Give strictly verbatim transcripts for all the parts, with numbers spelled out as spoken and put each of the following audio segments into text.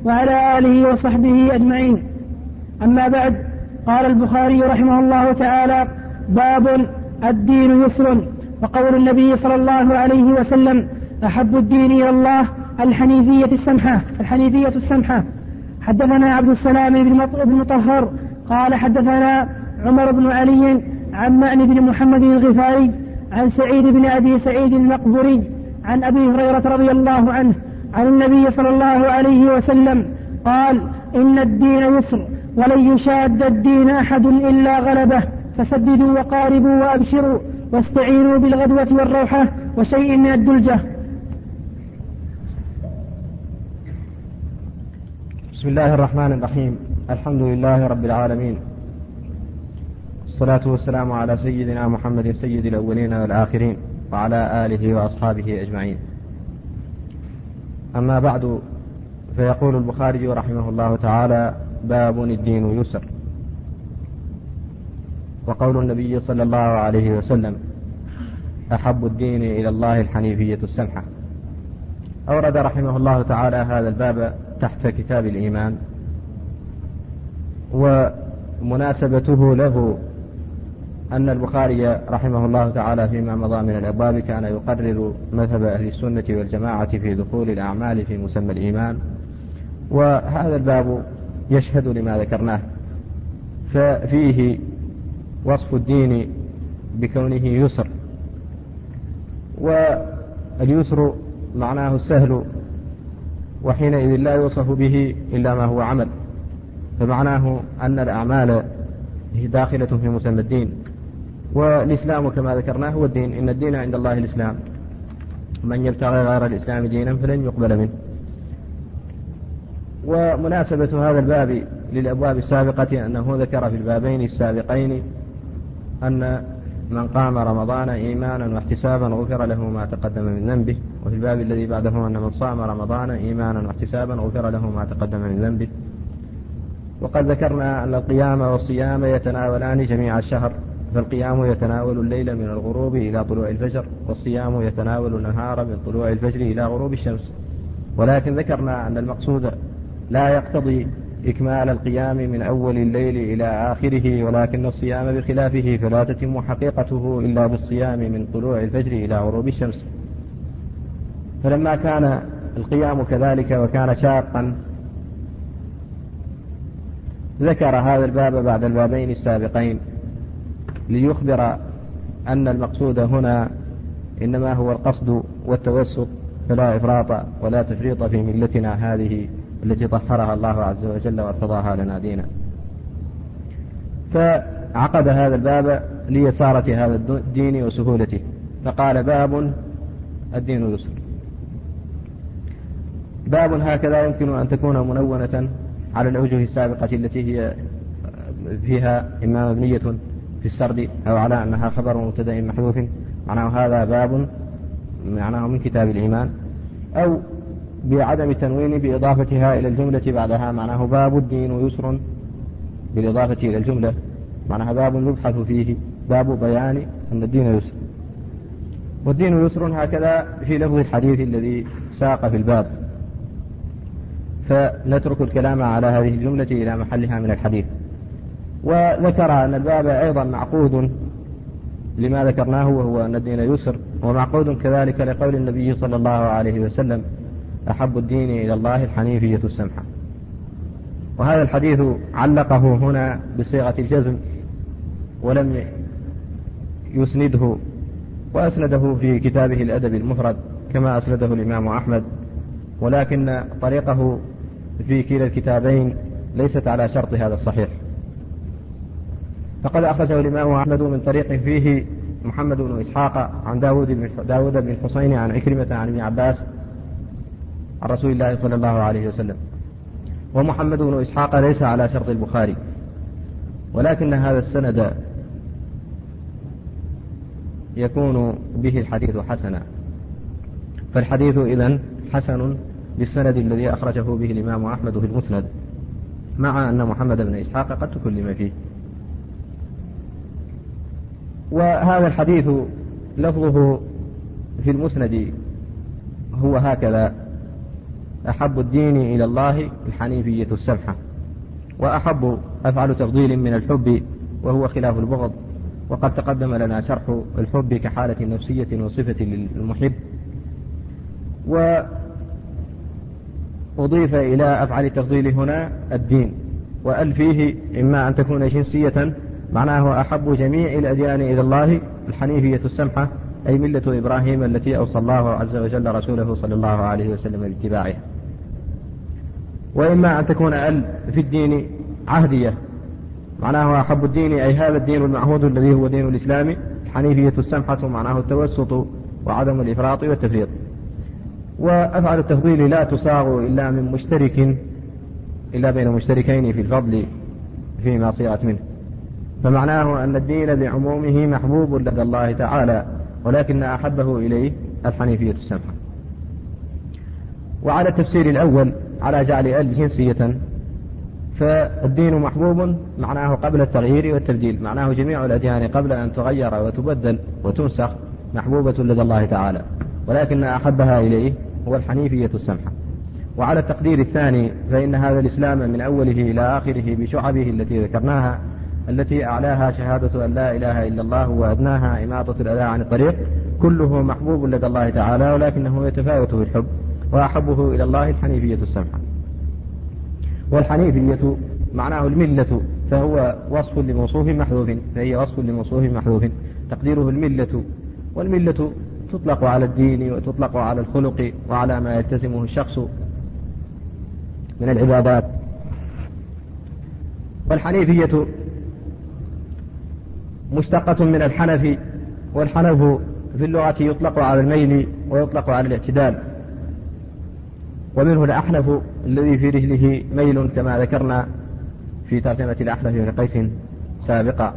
وعلى آله وصحبه أجمعين. أما بعد، قال البخاري رحمه الله تعالى: باب الدين يسر. وقول النبي صلى الله عليه وسلم: أحب الدين إلى الله الحنيفية السمحة الحنيفية السمحة. حدثنا عبد السلام بن مطهر قال حدثنا عمر بن علي عن مأن بن محمد الغفاري عن سعيد بن أبي سعيد المقبري عن أبي هريرة رضي الله عنه عن النبي صلى الله عليه وسلم قال: إن الدين يسر ولن يشاد الدين أحد إلا غلبه، فسددوا وقاربوا وأبشروا واستعينوا بالغدوة والروحة وشيء من الدلجة. بسم الله الرحمن الرحيم. الحمد لله رب العالمين، الصلاة والسلام على سيدنا محمد سيد الأولين والآخرين وعلى آله وأصحابه أجمعين. أما بعد، فيقول البخاري رحمه الله تعالى: باب الدين يسر. وقول النبي صلى الله عليه وسلم: أحب الدين إلى الله الحنيفية السمحة. أورد رحمه الله تعالى هذا الباب تحت كتاب الإيمان، ومناسبته له أن البخاري رحمه الله تعالى فيما مضى من الأبواب كان يقرر مذهب أهل السنة والجماعة في دخول الأعمال في مسمى الإيمان، وهذا الباب يشهد لما ذكرناه، ففيه وصف الدين بكونه يسر، واليسر معناه السهل، وحينئذ لا يوصف به إلا ما هو عمل، فمعناه أن الأعمال داخلة في مسمى الدين. والإسلام كما ذكرناه هو الدين، إن الدين عند الله الإسلام، من يبتغي غير الإسلام دينا فلن يقبل منه. ومناسبة هذا الباب للأبواب السابقة أنه ذكر في البابين السابقين أن من قام رمضان إيمانا واحتسابا غفر له ما تقدم من ذنبه، وفي الباب الذي بعده أن من صام رمضان إيمانا واحتسابا غفر له ما تقدم من ذنبه. وقد ذكرنا أن القيام والصيام يتناولان جميع الشهر، فالقيام يتناول الليل من الغروب إلى طلوع الفجر، والصيام يتناول النهار من طلوع الفجر إلى غروب الشمس. ولكن ذكرنا أن المقصود لا يقتضي إكمال القيام من أول الليل إلى آخره، ولكن الصيام بخلافه، فلا تتم حقيقته إلا بالصيام من طلوع الفجر إلى غروب الشمس. فلما كان القيام كذلك وكان شاقا، ذكر هذا الباب بعد البابين السابقين ليخبر أن المقصود هنا إنما هو القصد والتوسط، فلا إفراط ولا تفريط في ملتنا هذه التي طهرها الله عز وجل وارتضاها لنا دينا. فعقد هذا الباب ليسارة هذا الدين وسهولته، فقال: باب الدين يسر. باب هكذا يمكن أن تكون منونة على الأوجه السابقة التي هي فيها إما مبنية في السرد أو على أنها خبر مبتدأ محذوف، معناه هذا باب معناه من كتاب الإيمان، أو بعدم التنوين بإضافتها إلى الجملة بعدها، معناه باب الدين يسر بالإضافة إلى الجملة، معناها باب يبحث فيه، باب بيان أن الدين يسر. والدين يسر هكذا في لفظ الحديث الذي ساق في الباب، فنترك الكلام على هذه الجملة إلى محلها من الحديث. وذكر أن الباب أيضا معقود لما ذكرناه، وهو أن الدين يسر، ومعقود كذلك لقول النبي صلى الله عليه وسلم: أحب الدين إلى الله الحنيفية السمحة. وهذا الحديث علقه هنا بصيغة الجزم ولم يسنده، وأسنده في كتابه الأدب المفرد كما أسنده الإمام أحمد، ولكن طريقه في كلا الكتابين ليست على شرط هذا الصحيح. فقد أخرجه الإمام أحمد من طريق فيه محمد بن إسحاق عن داود بن, داود بن الحسين عن عكرمة عن ابن عباس عن رسول الله صلى الله عليه وسلم. ومحمد بن إسحاق ليس على شرط البخاري، ولكن هذا السند يكون به الحديث حسنا، فالحديث إذن حسن بالسند الذي أخرجه به الإمام أحمد في المسند، مع أن محمد بن إسحاق قد تكلم فيه. وهذا الحديث لفظه في المسند هو هكذا: أحب الدين إلى الله الحنيفية السمحة. وأحب أفعل تفضيل من الحب وهو خلاف البغض، وقد تقدم لنا شرح الحب كحالة نفسية وصفة للمحب. وأضيف إلى أفعل التفضيل هنا الدين، وأل فيه إما أن تكون جنسية معناه أحب جميع الأديان إلى الله الحنيفية السمحة، أي ملة إبراهيم التي أوصى الله عز وجل رسوله صلى الله عليه وسلم باتباعها. وإما أن تكون أل في الدين عهدية معناه أحب الدين أي هذا الدين المعهود الذي هو دين الإسلام الحنيفية السمحة معناه التوسط وعدم الإفراط والتفريط. وأفعل التفضيل لا تصاغ إلا من مشترك إلا بين مشتركين في الفضل فيما صيغت منه، فمعناه أن الدين بعمومه محبوب لدى الله تعالى، ولكن أحبه إليه الحنيفية السمحة. وعلى التفسير الأول على جعل ال جنسية، فالدين محبوب معناه قبل التغيير والتبديل، معناه جميع الأديان قبل أن تغير وتبدل وتنسخ محبوبة لدى الله تعالى، ولكن أحبها إليه هو الحنيفية السمحة. وعلى التقدير الثاني فإن هذا الإسلام من أوله إلى آخره بشعبه التي ذكرناها، التي أعلاها شهادة أن لا إله إلا الله وأدناها إماطة الأذى عن الطريق، كله محبوب لدى الله تعالى، ولكنه يتفاوت في الحب، وأحبه إلى الله الحنيفية السمحة. والحنيفية معناه الملة، فهو وصف لموصوف محذوف، فهي وصف لموصوف محذوف تقديره الملة. والملة تطلق على الدين وتطلق على الخلق وعلى ما يلتزمه الشخص من العبادات. والحنيفية مشتقة من الحنف، والحنف في اللغة يطلق على الميل ويطلق على الاعتدال، ومنه الأحنف الذي في رجله ميل كما ذكرنا في ترجمة الأحنف بن قيس سابقا.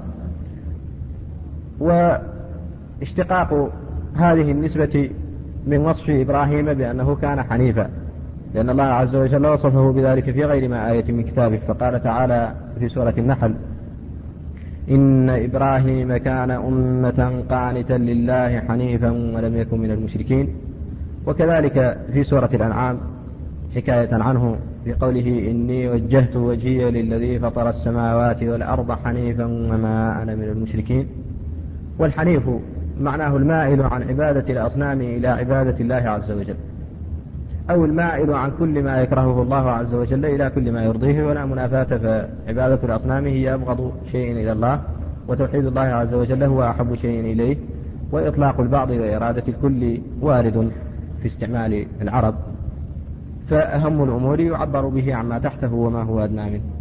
واشتقاق هذه النسبة من وصف إبراهيم بأنه كان حنيفا، لأن الله عز وجل وصفه بذلك في غير ما آية من كتابه، فقال تعالى في سورة النحل: إن إبراهيم كان أمة قانتا لله حنيفا ولم يكن من المشركين. وكذلك في سورة الأنعام حكاية عنه في قوله: إني وجهت وجهي للذي فطر السماوات والأرض حنيفا وما أنا من المشركين. والحنيف معناه المائل عن عبادة الأصنام إلى عبادة الله عز وجل، أو المائل عن كل ما يكرهه الله عز وجل إلى كل ما يرضيه، ولا منافاة، فعبادة الأصنام هي أبغض شيء إلى الله، وتوحيد الله عز وجل هو أحب شيء إليه. وإطلاق البعض وإرادة الكل وارد في استعمال العرب، فأهم الأمور يعبر به عما تحته وما هو أدنى منه.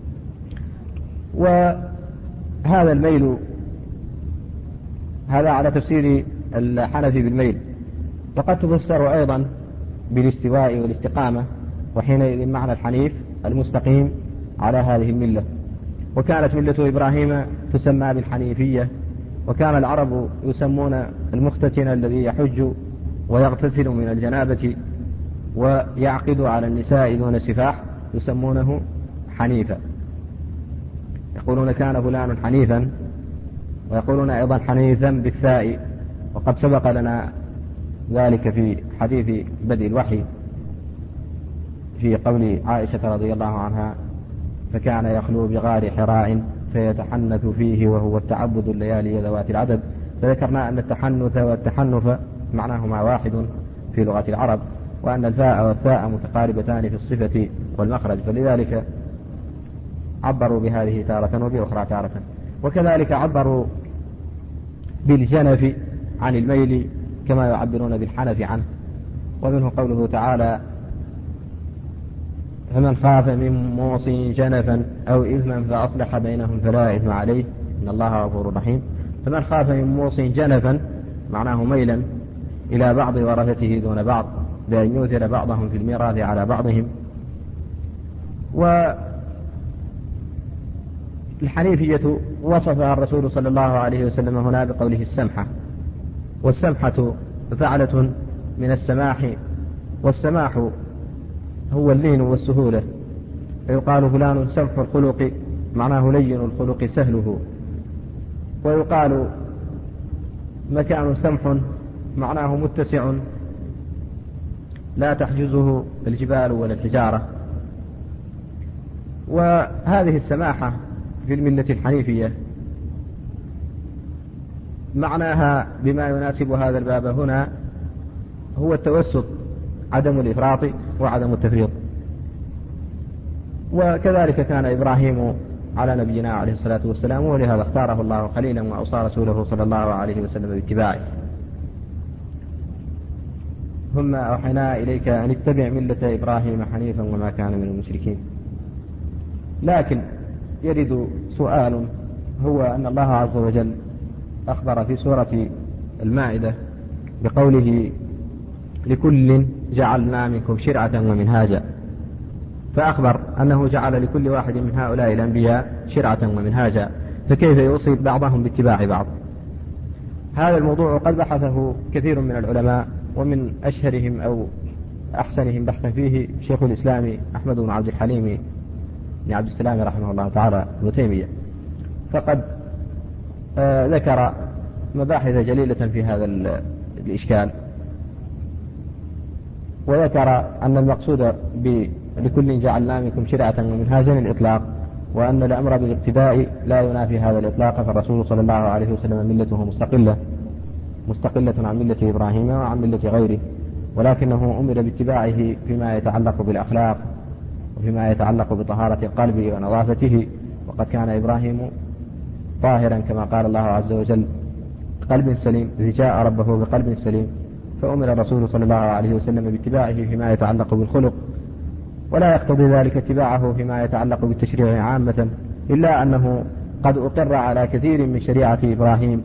وهذا الميل هذا على تفسير الحنف بالميل، وقد تفسر أيضا بالاستواء والاستقامة، وحينئذ معنى الحنيف المستقيم على هذه الملة. وكانت ملة إبراهيم تسمى بالحنيفية، وكان العرب يسمون المختتن الذي يحج ويغتسل من الجنابة ويعقد على النساء دون سفاح يسمونه حنيفا، يقولون كان فلان حنيفا، ويقولون أيضا حنيفا بالثاء، وقد سبق لنا ذلك في حديث بدء الوحي في قول عائشة رضي الله عنها: فكان يخلو بغار حراء فيتحنث فيه وهو التعبد الليالي ذوات العدد. فذكرنا أن التحنث والتحنف معناهما واحد في لغة العرب، وأن الفاء والثاء متقاربتان في الصفة والمخرج، فلذلك عبروا بهذه تارة وبأخرى تارة. وكذلك عبروا بالجنف عن الميل كما يعبرون بالحنف عنه، ومنه قوله تعالى: فمن خاف من موص جنفا أو إثما فأصلح بينهم فلا إثم عليه إن الله غفور رحيم. فمن خاف من موص جنفا معناه ميلا إلى بعض ورثته دون بعض، بأن يؤثر بعضهم في الميراث على بعضهم. والحنيفية وصفها الرسول صلى الله عليه وسلم هنا بقوله السمحة، والسمحة فعلة من السماح، والسماح هو اللين والسهولة، فيقال فلان سمح الخلق معناه لين الخلق سهله، ويقال مكان سمح معناه متسع لا تحجزه الجبال ولا الحجارة. وهذه السماحة في الملة الحنيفية معناها بما يناسب هذا الباب هنا هو التوسط، عدم الإفراط وعدم التفريط. وكذلك كان إبراهيم على نبينا عليه الصلاة والسلام، ولهذا اختاره الله خليلا وأوصى رسوله صلى الله عليه وسلم باتباعه. ثم أوحينا إليك أن اتبع ملة إبراهيم حنيفا وما كان من المشركين. لكن يرد سؤال، هو أن الله عز وجل أخبر في سورة المائدة بقوله لكل جعلنا منكم شرعة ومنهاجا، فأخبر أنه جعل لكل واحد من هؤلاء الأنبياء شرعة ومنهاجا، فكيف يوصي بعضهم باتباع بعض؟ هذا الموضوع قد بحثه كثير من العلماء، ومن أشهرهم أو أحسنهم بحثا فيه شيخ الإسلام أحمد بن عبد الحليم بن عبد السلام رحمه الله تعالى ابن تيمية، فقد آه ذكر مباحث جليلة في هذا الإشكال، وذكر أن المقصود لكل جعلنا منكم شرعة ومنهاجا الإطلاق، وأن الأمر بالاقتداء لا ينافي هذا الإطلاق، فالرسول صلى الله عليه وسلم ملته مستقلة مستقلة عن ملة إبراهيم وعن ملة غيره، ولكنه أمر باتباعه فيما يتعلق بالأخلاق وفيما يتعلق بطهارة القلب ونظافته، وقد كان إبراهيم طاهرا كما قال الله عز وجل قلب سليم، إذ جاء ربه بقلب سليم، فأمر الرسول صلى الله عليه وسلم باتباعه فيما يتعلق بالخلق، ولا يقتضي ذلك اتباعه فيما يتعلق بالتشريع عامة، إلا أنه قد أقر على كثير من شريعة إبراهيم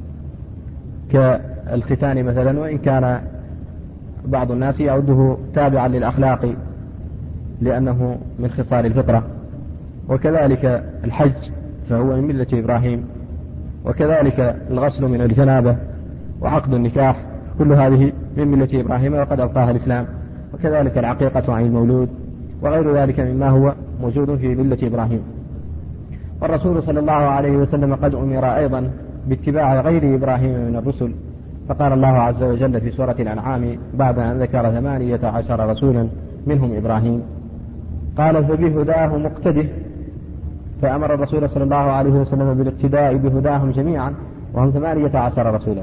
كالختان مثلا، وإن كان بعض الناس يعده تابعا للأخلاق لأنه من خصال الفطرة، وكذلك الحج فهو من ملة إبراهيم، وكذلك الغسل من الجنابة وعقد النكاح كل هذه من ملة إبراهيم وقد أبقاها الإسلام، وكذلك العقيقة عن المولود وغير ذلك مما هو موجود في ملة إبراهيم. والرسول صلى الله عليه وسلم قد أمر أيضا باتباع غير إبراهيم من الرسل، فقال الله عز وجل في سورة الأنعام بعد أن ذكر ثمانية عشر رسولا منهم إبراهيم قال فبهداه مقتده، فأمر الرسول صلى الله عليه وسلم بالاقتداء بهداهم جميعا وهم ثمانية عشر رسولا.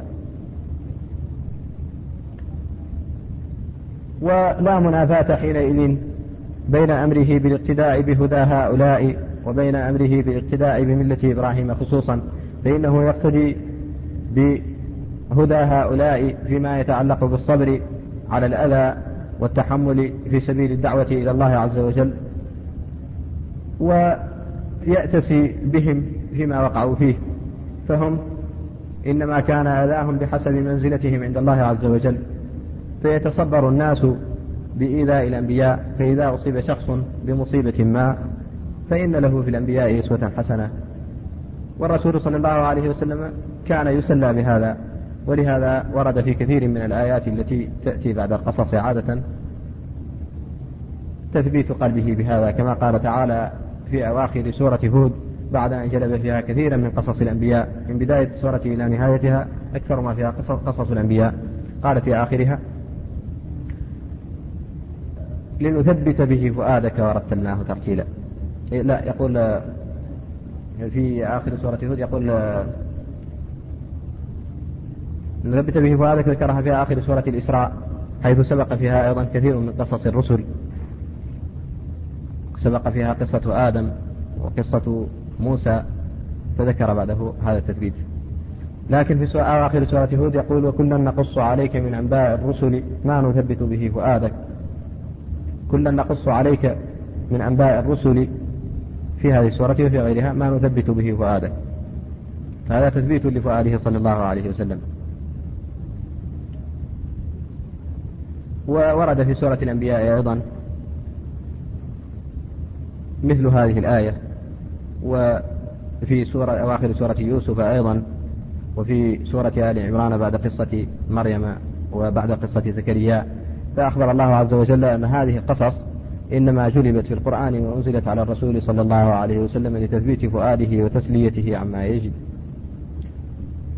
ولا منافاة حينئذ بين أمره بالاقتداء بهدى هؤلاء وبين أمره بالاقتداء بملة إبراهيم خصوصا، فإنه يقتدي بهدى هؤلاء فيما يتعلق بالصبر على الأذى والتحمل في سبيل الدعوة إلى الله عز وجل، ويأتسي بهم فيما وقعوا فيه، فهم إنما كان أذاهم بحسب منزلتهم عند الله عز وجل، فيتصبر الناس بإيذاء الأنبياء، فإذا أصيب شخص بمصيبة ما فإن له في الأنبياء أسوة حسنة، والرسول صلى الله عليه وسلم كان يسلى بهذا، ولهذا ورد في كثير من الآيات التي تأتي بعد القصص عادة تثبيت قلبه بهذا، كما قال تعالى في أواخر سورة هود بعد أن جلب فيها كثيرا من قصص الأنبياء من بداية السورة إلى نهايتها أكثر ما فيها قصص, قصص الأنبياء، قال في آخرها لنثبت به فؤادك ورتلناه ترتيلا. لا يقول في آخر سورة هود يقول نثبت به فؤادك، ذكرها في آخر سورة الإسراء حيث سبق فيها أيضا كثير من قصص الرسل، سبق فيها قصة آدم وقصة موسى فذكر بعده هذا التثبيت. لكن في آخر سورة هود يقول وكلا نقص عليك من أنباء الرسل ما نثبت به فؤادك، كلا نقص عليك من أنباء الرسل في هذه السورة وفي غيرها ما نثبت به فؤادك، فهذا تثبيت لفؤاده صلى الله عليه وسلم. وورد في سورة الأنبياء أيضا مثل هذه الآية، وفي سورة أواخر سورة يوسف أيضا، وفي سورة آل عمران بعد قصة مريم وبعد قصة زكريا، فأخبر الله عز وجل أن هذه القصص إنما جلبت في القرآن وأنزلت على الرسول صلى الله عليه وسلم لتثبيت فؤاده وتسليته عما يجد.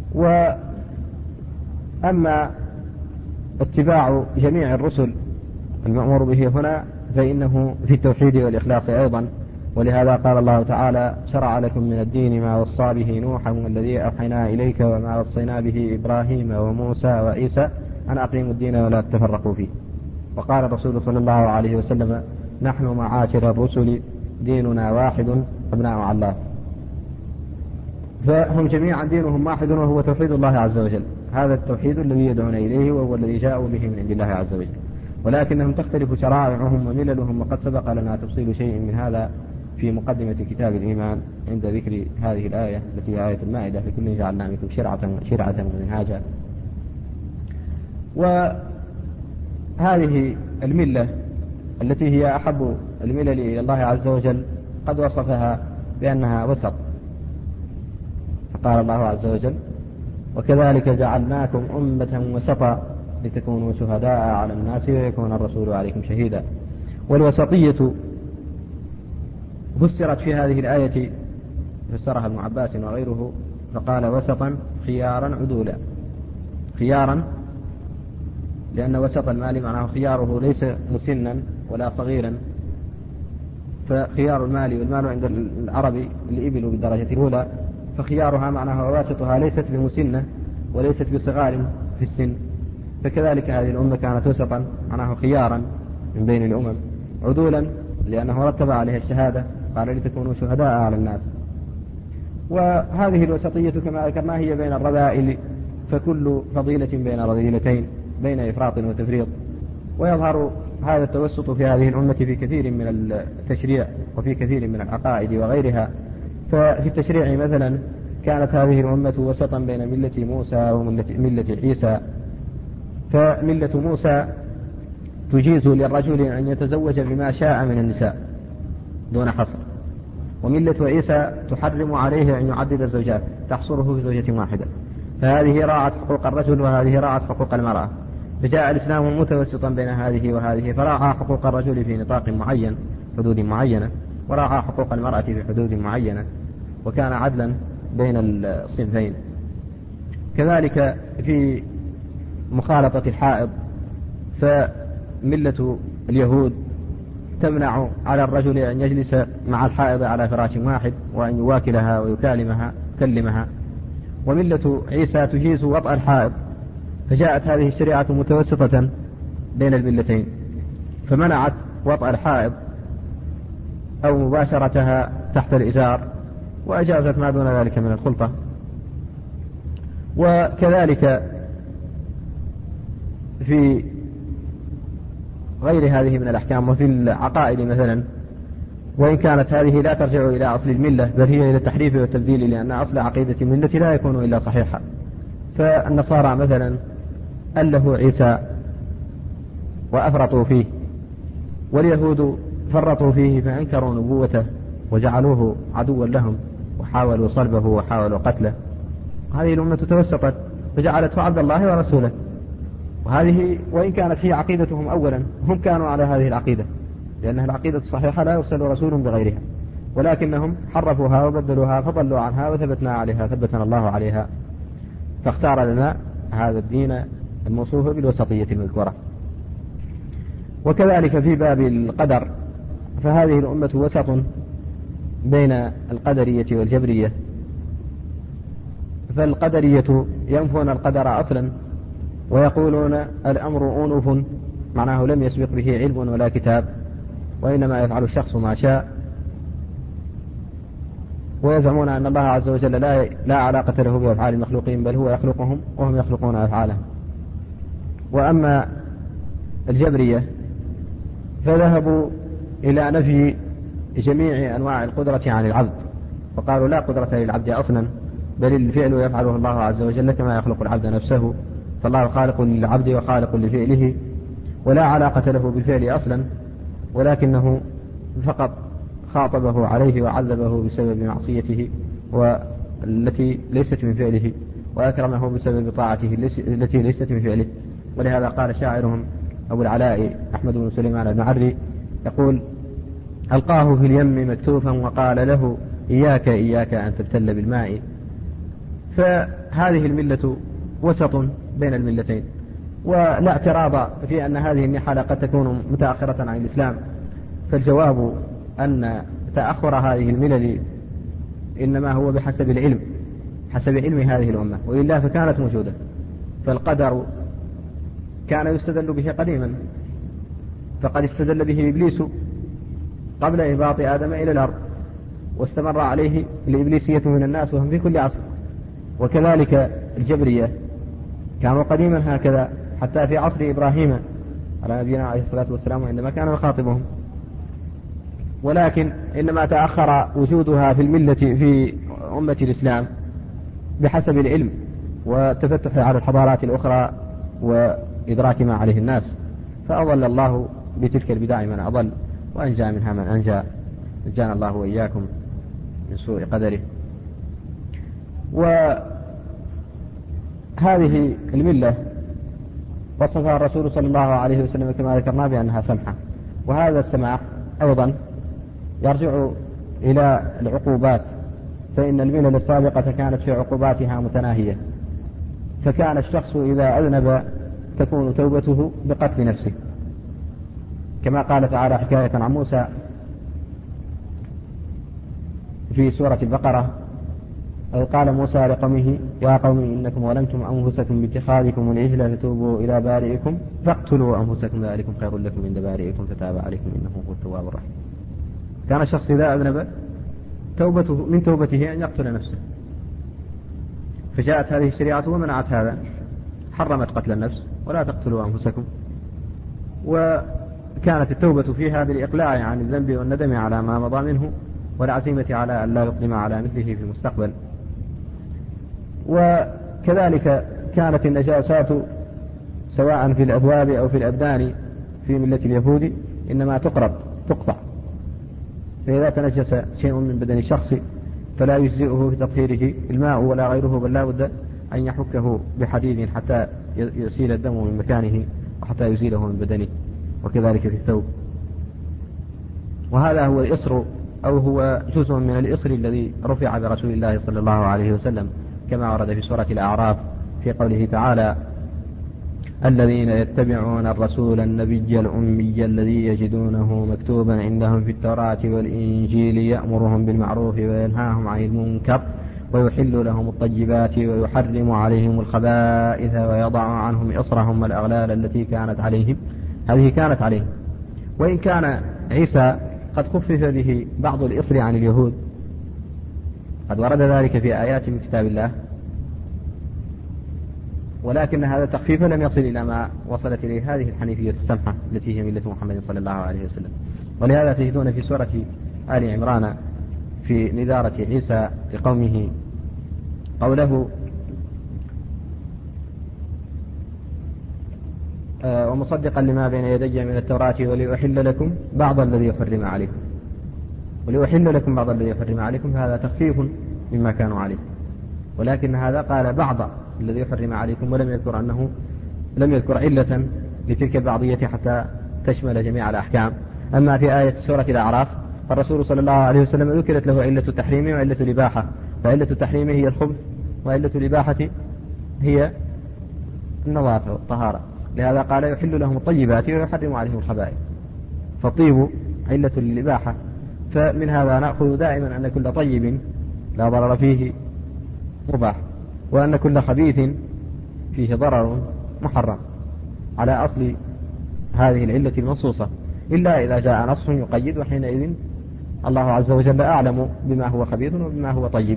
وأما اتباع جميع الرسل المأمور به هنا فإنه في التوحيد والإخلاص أيضا، ولهذا قال الله تعالى: شرع لكم من الدين ما وصى به نوحا والذي أوحينا إليك وما وصينا به إبراهيم وموسى وعيسى أن أقيموا الدين ولا تفرقوا فيه. وقال الرسول صلى الله عليه وسلم: نحن معاشر الرسل ديننا واحد أبناء علات. فهم جميعا دينهم واحد وهو توحيد الله عز وجل، هذا التوحيد الذي يدعون إليه وهو الذي جاءوا به من عند الله عز وجل، ولكنهم تختلف شرائعهم ومللهم، وقد سبق لنا تفصيل شيء من هذا في مقدمة كتاب الإيمان عند ذكر هذه الآية التي هي آية المائدة: لكل جعلنا منكم شرعة شرعة ومنهاجا. وهذه الملة التي هي أحب الملل إلى الله عز وجل قد وصفها بأنها وسط، فقال الله عز وجل: وكذلك جعلناكم أمة وسطا لتكونوا شهداء على الناس ويكون الرسول عليكم شهيدا. والوسطية فسرت في هذه الآية، فسرها ابن عباس وغيره فقال: وسطا خيارا عدولا. خيارا لأن وسط المال معناه خياره ليس مسنا ولا صغيرا، فخيار المال، والمال عند العرب الإبل بالدرجة الأولى، فخيارها معناها وواسطها ليست بمسنة وليست بصغار في السن، فكذلك هذه الأمة كانت وسطا معناه خيارا من بين الأمم، عدولا لأنه رتب عليها الشهادة، قال: لتكونوا شهداء على الناس. وهذه الوسطية كما ذكرنا هي بين الرذائل، فكل فضيلة بين رذيلتين، بين إفراط وتفريط. ويظهر هذا التوسط في هذه الأمة في كثير من التشريع وفي كثير من العقائد وغيرها. ففي التشريع مثلا كانت هذه الأمة وسطا بين ملة موسى وملة عيسى، فملة موسى تجيز للرجل أن يتزوج بما شاء من النساء دون حصر، وملة عيسى تحرم عليه أن يعدد الزوجات، تحصره في زوجة واحدة، فهذه راعت حقوق الرجل وهذه راعت حقوق المرأة. فجاء الإسلام متوسطا بين هذه وهذه، فراعى حقوق الرجل في نطاق معين، حدود معينة، وراعى حقوق المرأة في حدود معينة، وكان عدلا بين الصنفين. كذلك في مخالطة الحائض، فملة اليهود تمنع على الرجل أن يجلس مع الحائض على فراش واحد وأن يواكلها ويكلمها كلمها، وملة عيسى تجيز وطأ الحائض، فجاءت هذه الشريعة متوسطة بين الملتين، فمنعت وطأ الحائض أو مباشرتها تحت الإزار، وأجازت ما دون ذلك من الخلطة. وكذلك في غير هذه من الأحكام وفي العقائد مثلا، وإن كانت هذه لا ترجع إلى أصل الملة بل هي إلى التحريف والتبديل، لأن أصل عقيدة الملة لا يكون إلا صحيحا. فالنصارى مثلا ألهوا عيسى وأفرطوا فيه، واليهود فرطوا فيه فأنكروا نبوته وجعلوه عدوا لهم وحاولوا صلبه وحاولوا قتله. هذه الأمة توسطت فجعلته عبد الله ورسوله، وهذه وإن كانت هي عقيدتهم أولا، هم كانوا على هذه العقيدة، لأنها العقيدة الصحيحة لا يرسل رسول بغيرها، ولكنهم حرفوها وبدلوها فضلوا عنها وثبتنا عليها ثبتنا الله عليها، فاختار لنا هذا الدين الموصوف بالوسطية المذكورة. وكذلك في باب القدر، فهذه الأمة وسط بين القدرية والجبرية، فالقدرية ينفون القدر أصلا ويقولون الأمر أنوف، معناه لم يسبق به علم ولا كتاب، وإنما يفعل الشخص ما شاء، ويزعمون أن الله عز وجل لا, لا علاقة له بأفعال المخلوقين، بل هو يخلقهم وهم يخلقون أفعالهم. وأما الجبرية فذهبوا إلى نفي جميع أنواع القدرة عن العبد، وقالوا لا قدرة للعبد أصلا، بل الفعل يفعله الله عز وجل كما يخلق العبد نفسه، فالله خالق للعبد وخالق لفعله، ولا علاقة له بالفعل أصلا، ولكنه فقط خاطبه عليه وعذبه بسبب معصيته والتي ليست من فعله، وأكرمه بسبب طاعته التي ليست من فعله. ولهذا قال شاعرهم أبو العلاء أحمد بن سليمان المعري يقول: ألقاه في اليم مكتوفا وقال له إياك إياك أن تبتل بالماء. فهذه الملة وسط بين الملتين، ولا اعتراض في أن هذه النحلة قد تكون متأخرة عن الإسلام، فالجواب أن تأخر هذه الملل إنما هو بحسب العلم، حسب علم هذه الأمة، وإلا فكانت موجودة. فالقدر كان يستدل به قديما، فقد استدل به إبليس قبل إهباط آدم إلى الأرض، واستمر عليه الإبليسية من الناس وهم في كل عصر. وكذلك الجبرية كانوا قديما هكذا حتى في عصر إبراهيم على نبينا عليه الصلاة والسلام عندما كان يخاطبهم، ولكن إنما تأخر وجودها في الملة في أمة الإسلام بحسب العلم والتفتح على الحضارات الأخرى وإدراك ما عليه الناس، فأضل الله بتلك البدع من أضل وأنجى منها من أنجى، نجانا الله وإياكم من سوء قدره. وهذه الملة وصفها الرسول صلى الله عليه وسلم كما ذكرنا بأنها سمحة، وهذا السماح أيضا يرجع إلى العقوبات، فإن الملل السابقة كانت في عقوباتها متناهية، فكان الشخص إذا أذنب تكون توبته بقتل نفسه، كما قال تعالى حكاية عن موسى في سورة البقرة: إذ قال موسى لقومه يا قوم إنكم ظلمتم أنفسكم باتخاذكم العجل فتوبوا إلى بارئكم فاقتلوا أنفسكم ذلكم خير لكم عند بارئكم فتاب عليكم إنه هو التواب الرحيم. كان الشخص إذا أذنب توبته من توبته أن يقتل نفسه، فجاءت هذه الشريعة ومنعت هذا، حرمت قتل النفس ولا تقتلوا أنفسكم، وكانت التوبة فيها بالإقلاع عن الذنب والندم على ما مضى منه والعزيمة على أن لا يقدم على مثله في المستقبل. وكذلك كانت النجاسات سواء في الأثواب أو في الأبدان في ملة اليهود إنما تقرض تقطع، فإذا تنجس شيء من بدن الشخص فلا يجزئه في تطهيره الماء ولا غيره، بل لا بد أن يحكه بحديد حتى يسيل الدم من مكانه وحتى يزيله من بدنه، وكذلك في الثوب. وهذا هو الإصر أو هو جزء من الإصر الذي رفع برسول الله صلى الله عليه وسلم، كما ورد في سورة الأعراف في قوله تعالى: الذين يتبعون الرسول النبي الأمي الذي يجدونه مكتوبا عندهم في التوراة والإنجيل يأمرهم بالمعروف وينهاهم عن المنكر ويحل لهم الطيبات ويحرم عليهم الخبائث ويضع عنهم إصرهم والأغلال التي كانت عليهم. هذه كانت عليهم، وإن كان عيسى قد خفف به بعض الإصر عن اليهود، قد ورد ذلك في آيات من كتاب الله، ولكن هذا التخفيف لم يصل إلى ما وصلت إليه هذه الحنيفية السمحة التي هي ملة محمد صلى الله عليه وسلم. ولهذا تجدون في سورة آل عمران في نذارة عيسى لقومه قوله: آه ومصدقا لما بين يدي من التوراة ولأحل لكم بعض الذي حرم عليكم، ولأحل لكم بعض الذي حرم عليكم، هذا تخفيف مما كانوا عليه، ولكن هذا قال بعض الذي حرم عليكم ولم يذكر أنه لم يذكر علة لتلك البعضية حتى تشمل جميع الأحكام. أما في آية سورة الأعراف فالرسول صلى الله عليه وسلم ذكرت له علة التحريم وعلة الإباحة، فعلة التحريم هي الخبث وعلة الإباحة هي النظافة والطهارة، لهذا قال يحل لهم الطيبات ويحرم عليهم الخبائث، فالطيب علة للإباحة. فمن هذا نأخذ دائما أن كل طيب لا ضرر فيه مباح، وأن كل خبيث فيه ضرر محرم على أصل هذه العلة المنصوصة، إلا إذا جاء نص يقيد، وحينئذ الله عز وجل أعلم بما هو خبيث وبما هو طيب.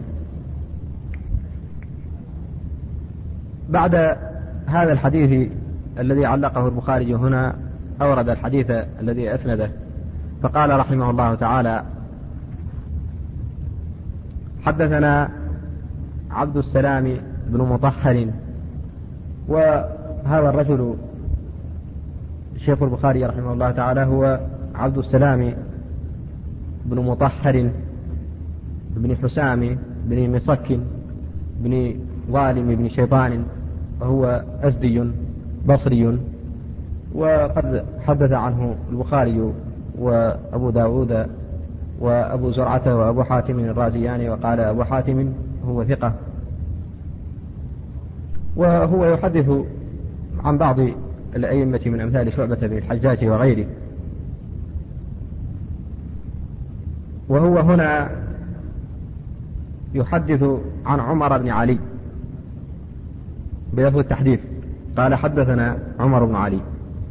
بعد هذا الحديث الذي علقه البخاري هنا أورد الحديث الذي أسنده، فقال رحمه الله تعالى: حدثنا عبد السلام بن مطهر. وهذا الرجل الشيخ البخاري رحمه الله تعالى هو عبد السلام بن مطهر بن حسام بن مصك بن ظالم بن شيطان، وهو أزدي بصري، وقد حدث عنه البخاري وأبو داود وأبو زرعة وأبو حاتم الرازيان، وقال أبو حاتم هو ثقة. وهو يحدث عن بعض الأئمة من أمثال شعبة بن الحجاج وغيره. وهو هنا يحدث عن عمر بن علي بلفظ التحديث، قال حدثنا عمر بن علي.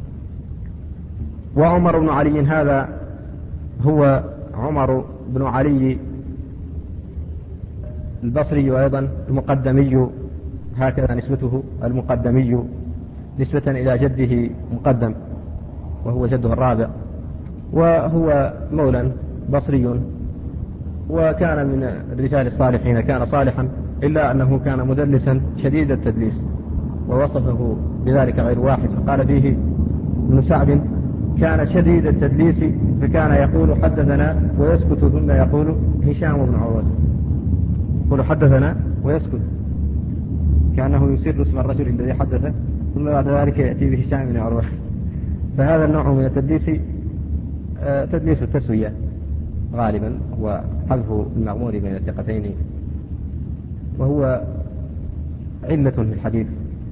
وعمر بن علي هذا هو عمر بن علي البصري، أيضا المقدمي، هكذا نسبته، المقدمي نسبة إلى جده مقدم وهو جده الرابع، وهو مولى بصري، وكان من الرجال الصالحين، كان صالحا، إلا أنه كان مدلسا شديد التدليس، ووصفه بذلك غير واحد، فقال فيه ابن سعد كان شديد التدليس، فكان يقول حدثنا ويسكت ثم يقول هشام بن عروة، يقول حدثنا ويسكت كأنه يسر اسم الرجل الذي حدث، ثم بعد ذلك يأتي بهشام بن عروة. فهذا النوع من التدليس تدليس التسوية غالبا، هو حذف المأمور بين الثقتين، وهو علة في الحديث.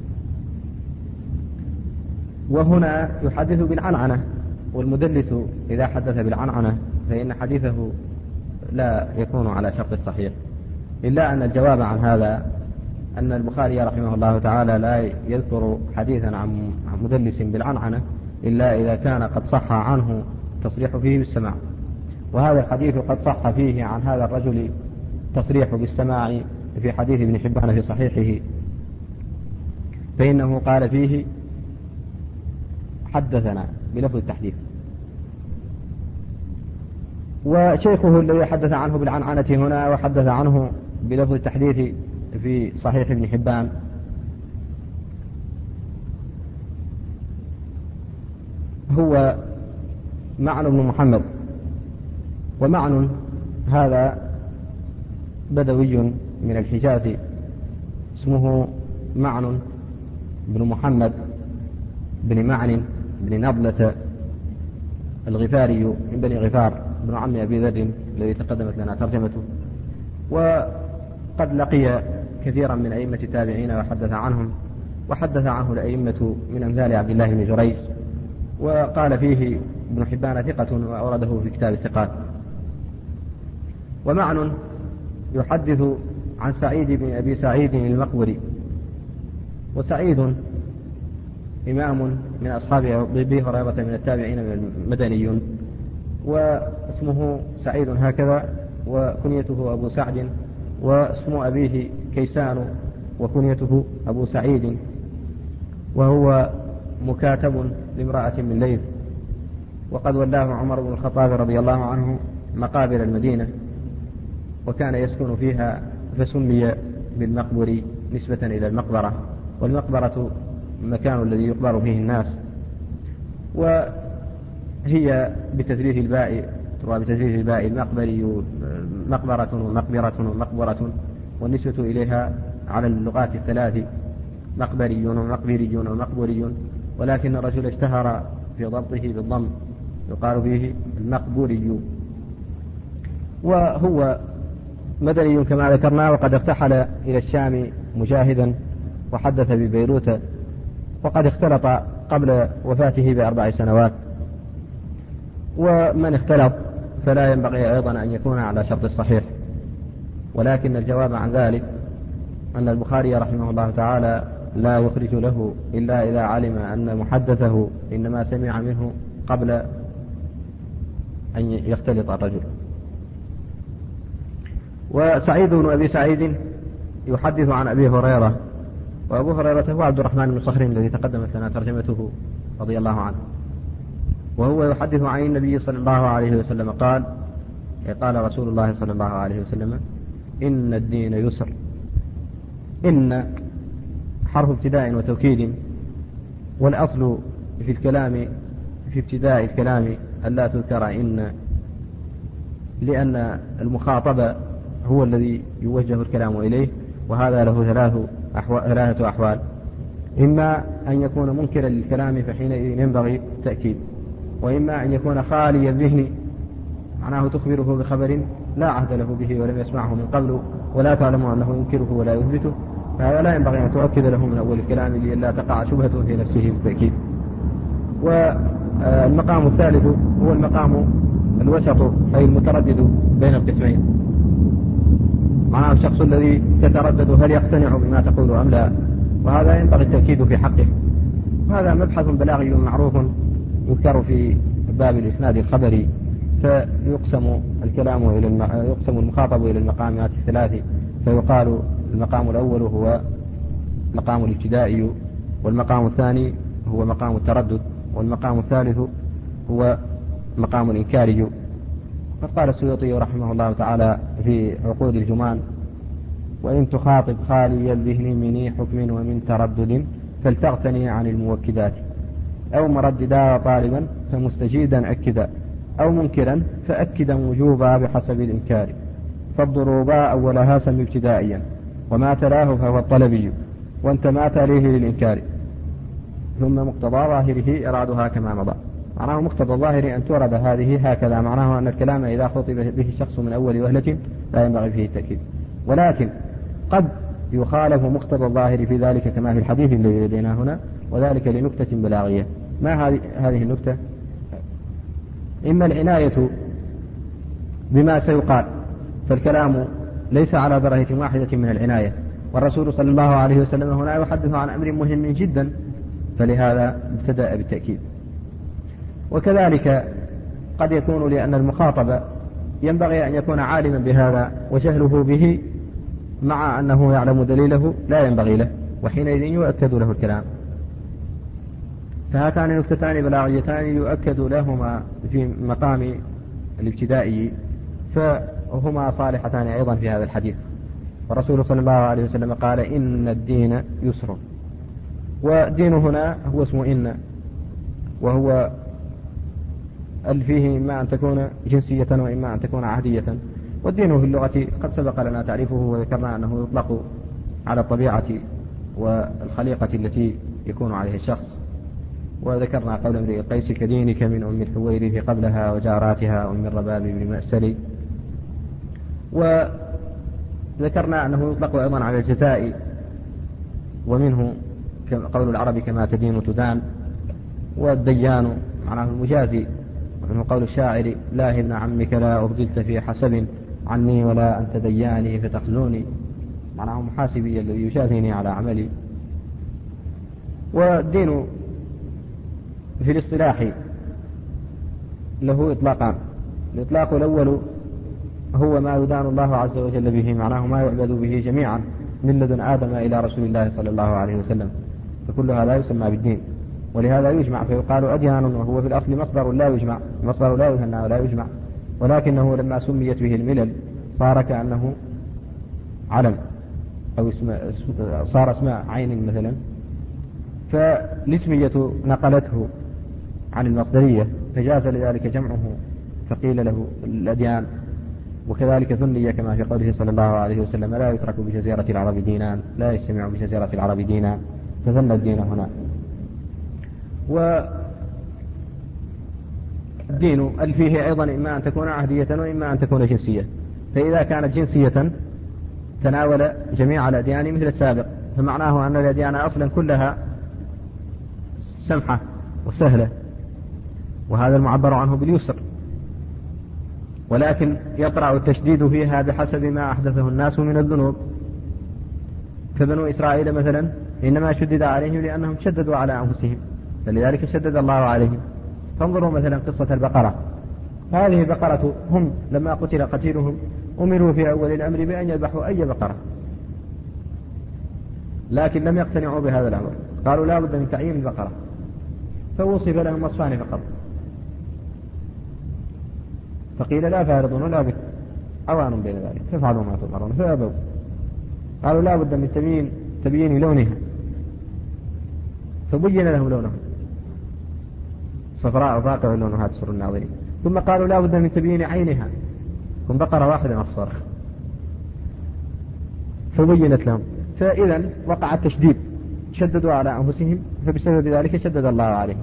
وهنا يحدث بالعنعنة، والمدلس إذا حدث بالعنعنة فإن حديثه لا يكون على شرط الصحيح، إلا أن الجواب عن هذا أن البخاري رحمه الله تعالى لا يذكر حديثا عن مدلس بالعنعنة إلا إذا كان قد صح عنه تصريح فيه بالسماع، وهذا الحديث قد صح فيه عن هذا الرجل تصريح بالسماع في حديث ابن حبان في صحيحه، فإنه قال فيه حدثنا بلفظ التحديث. وشيخه الذي حدث عنه بالعنعنة هنا وحدث عنه بلفظ التحديث في صحيح ابن حبان هو معن بن محمد. ومعن هذا بدوي من الحجاز، اسمه معن بن محمد بن معن بن نضلة الغفاري من بني غفار، بن عم أبي ذر الذي تقدمت لنا ترجمته. وقد لقي كثيرا من أئمة التابعين وحدث عنهم، وحدث عنه الأئمة من أمثال عبد الله بن جريج، وقال فيه ابن حبان ثقة وأورده في كتاب الثقات. ومعن يحدث عن سعيد بن أبي سعيد المقبري، وسعيد إمام من أصحاب أبي هريرة من التابعين مدني، واسمه سعيد هكذا، وكنيته أبو سعد، واسم أبيه كيسان، وكنيته أبو سعيد، وهو مكاتب لامرأة من ليث، وقد ولاه عمر بن الخطاب رضي الله عنه مقابر المدينة، وكان يسكن فيها، فسمي بالمقبر نسبة إلى المقبرة، والمقبرة المكان الذي يقبر فيه الناس، وهي بتثليث الباء، تروى بتثليث الباء المقبري مقبرة ومقبرة ومقبرة، والنسبة إليها على اللغات الثلاث مقبري ومقبري ومقبري، ولكن الرجل اشتهر في ضبطه بالضم، يقال فيه المقبوري. وهو مدني كما ذكرنا، وقد ارتحل إلى الشام مجاهدا وحدث ببيروت، وقد اختلط قبل وفاته بأربع سنوات. ومن اختلط فلا ينبغي أيضا أن يكون على شرط الصحيح، ولكن الجواب عن ذلك أن البخاري رحمه الله تعالى لا يخرج له إلا إذا علم أن محدثه إنما سمع منه قبل أن يختلط الرجل. وسعيد بن أبي سعيد يحدث عن أبي هريرة، وأبو هريرة هو عبد الرحمن بن صخر الذي تقدمت لنا ترجمته رضي الله عنه، وهو يحدث عن النبي صلى الله عليه وسلم قال: قال رسول الله صلى الله عليه وسلم: إن الدين يسر. إن حرف ابتداء وتوكيد، والأصل في الكلام في ابتداء الكلام ألا تذكر إن، لأن المخاطب هو الذي يوجه الكلام إليه، وهذا له ثلاث أحوال ثلاثة أحوال: إما أن يكون منكرا للكلام فحينئذ ينبغي التأكيد، وإما أن يكون خالي الذهن، معناه تخبره بخبر لا عهد له به ولم يسمعه من قبل ولا تعلم أنه ينكره ولا يثبته، فهذا لا ينبغي أن تؤكد له من أول الكلام لئلا تقع شبهة في نفسه بالتأكيد. والمقام الثالث هو المقام الوسط، أي المتردد بين القسمين، معناه الشخص الذي تتردد هل يقتنع بما تقول أم لا، وهذا ينبغي التأكيد في حقه. وهذا مبحث بلاغي معروف يذكر في باب الإسناد الخبري، فيقسم الكلام إلى الم... يقسم المخاطب إلى المقامات الثلاث، فيقال المقام الأول هو مقام الابتدائي، والمقام الثاني هو مقام التردد، والمقام الثالث هو مقام الإنكاري. فقال السيوطي رحمه الله تعالى في عقود الجمان: وإن تخاطب خالي الذهن من حكم ومن تردد فلتغتني عن الموكدات، أو مرددا طالبا فمستجيدا أكدا، أو منكرا فأكدا وجوبا بحسب الإنكار، فالضروبا أولها سم ابتدائيا، وما تلاه فهو الطلبي، وانت ما تليه للإنكار، ثم مقتضى ظاهره إرادها كما مضى. معناه مقتضى الظاهر أن تورد هذه هكذا، معناه أن الكلام إذا خطب به الشخص من أول وهلة لا ينبغي فيه التأكيد، ولكن قد يخالف مقتضى الظاهر في ذلك كما في الحديث الذي لدينا هنا، وذلك لنكتة بلاغية. ما هذه النكتة؟ إما العناية بما سيقال، فالكلام ليس على درجة واحدة من العناية، والرسول صلى الله عليه وسلم هنا يحدث عن أمر مهم جدا، فلهذا ابتدأ بالتأكيد. وكذلك قد يكون لأن المخاطب ينبغي أن يكون عالما بهذا، وجهله به مع أنه يعلم دليله لا ينبغي له، وحينئذ يؤكد له الكلام. فهاتان نكتتان بلاغيتان يؤكد لهما في مقام الابتدائي، فهما صالحتان أيضا في هذا الحديث. والرسول صلى الله عليه وسلم قال: إن الدين يسر. والدين هنا هو اسم إن، وهو ال فيه إما أن تكون جنسية وإما أن تكون عهدية. والدين في اللغة قد سبق لنا تعريفه، وذكرنا أنه يطلق على الطبيعة والخليقة التي يكون عليه الشخص. وذكرنا قول امرئ القيس: كدينك من أم الحويرث قبلها وجاراتها أم الرباب بن مأسل. وذكرنا أنه يطلق أيضا على الجزاء، ومنه قول العرب: كما تدين تدان. والديان معناه المجازي، ومنه قول الشاعر: لا ابن عمك لا أبدلت في حسب عني ولا أنت دياني فتخزوني، معناه محاسبي الذي يجازيني على عملي. والدين في الاصطلاح له إطلاقان: الإطلاق الأول هو ما يدان الله عز وجل به، معناه ما يعبد به جميعا من لدن آدم إلى رسول الله صلى الله عليه وسلم، فكل هذا يسمى بالدين. ولهذا يجمع فيقال أديان، وهو في الأصل مصدر لا يجمع، مصدر لا يثنى ولا يجمع، ولكنه لما سميت به الملل صار كأنه علم أو اسم، صار اسم عين مثلا، فالاسمية نقلته عن المصدرية، فجاز لذلك جمعه فقيل له الأديان. وكذلك ثنية كما في قوله صلى الله عليه وسلم: لا يترك بجزيرة العرب دينان، لا يجتمع بجزيرة العرب دينان، فثنى الدين هنا. والدين ال فيه أيضا إما أن تكون عهدية وإما أن تكون جنسية، فإذا كانت جنسية تناول جميع الأديان مثل السابق، فمعناه أن الأديان أصلا كلها سمحة وسهلة، وهذا المعبر عنه باليسر، ولكن يطرأ التشديد فيها بحسب ما أحدثه الناس من الذنوب. فبنو إسرائيل مثلا إنما شدد عليهم لأنهم شددوا على أنفسهم، فلذلك شدد الله عليهم. فانظروا مثلا قصة البقرة، هذه البقرة هم لما قتل قتيلهم أمروا في أول الأمر بأن يذبحوا أي بقرة، لكن لم يقتنعوا بهذا الأمر، قالوا لا بد من تعيين البقرة، فوصف لهم وصفان فقط، فقيل لا فارض ولا بك أوان بين ذلك فافعلوا ما تؤمرون، فأبوا. قالوا لا بد من تبيين, تبيين لونها، فبين لهم لونها صفراء فاقع لونها تسر الناظرين. ثم قالوا لا بد من تبيين عينها، كن بقرة واحدة مصر، فبينت لهم. فإذا وقع التشديد، شددوا على أنفسهم، فبسبب ذلك شدد الله عليهم.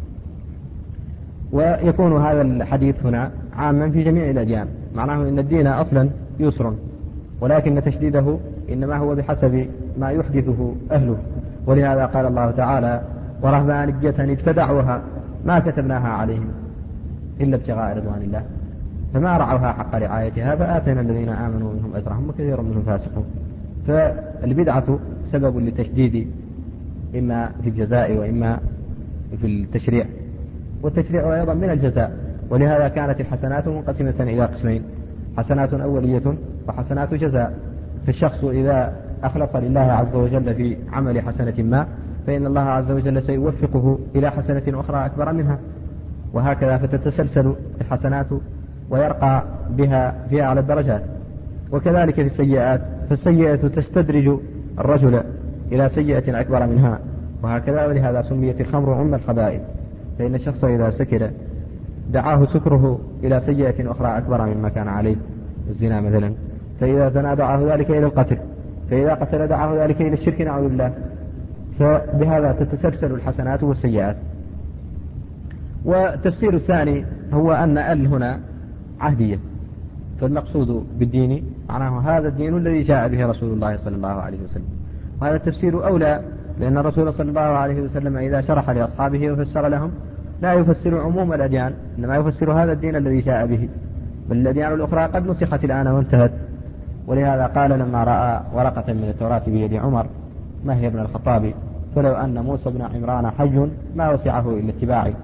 ويكون هذا الحديث هنا عاما في جميع الأديان، معناه إن الدين أصلا يسر، ولكن تشديده إنما هو بحسب ما يحدثه أهله. ولهذا قال الله تعالى ورهبانية ابتدعوها ما كتبناها عليهم إلا ابتغاء رضوان الله فما رعوها حق رعايتها فآتينا الذين آمنوا منهم أجرهم وكثير منهم فاسقون. فالبدعة سبب لتشديد إما في الجزاء وإما في التشريع، والتشريع أيضا من الجزاء. ولهذا كانت الحسنات منقسمة إلى قسمين: حسنات أولية وحسنات جزاء. فالشخص إذا أخلص لله عز وجل في عمل حسنة ما فإن الله عز وجل سيوفقه إلى حسنة أخرى أكبر منها، وهكذا فتتسلسل الحسنات ويرقى بها فيها على الدرجات. وكذلك في السيئات، فالسيئة تستدرج الرجل إلى سيئة أكبر منها، وهكذا. ولهذا سميت الخمر أم الخبائث، فإن الشخص إذا سكر دعاه سكره إلى سيئة أخرى أكبر مما كان عليه، الزنا مثلا، فإذا زنا دعاه ذلك إلى القتل، فإذا قتل دعاه ذلك إلى الشرك نعوذ بالله. فبهذا تتسلسل الحسنات والسيئات. والتفسير الثاني هو أن ال هنا عهدية، فالمقصود بالدين معناه هذا الدين الذي جاء به رسول الله صلى الله عليه وسلم. وهذا التفسير أولى، لأن الرسول صلى الله عليه وسلم إذا شرح لأصحابه وفسر لهم لا يفسر عموم الأديان، إنما يفسر هذا الدين الذي جاء به، بل الأديان الأخرى قد نسخت الآن وانتهت. ولهذا قال لما رأى ورقة من التوراة بيد عمر ما هي ابن الخطاب فلو أن موسى بن عمران حي ما وسعه إلا اتباعي.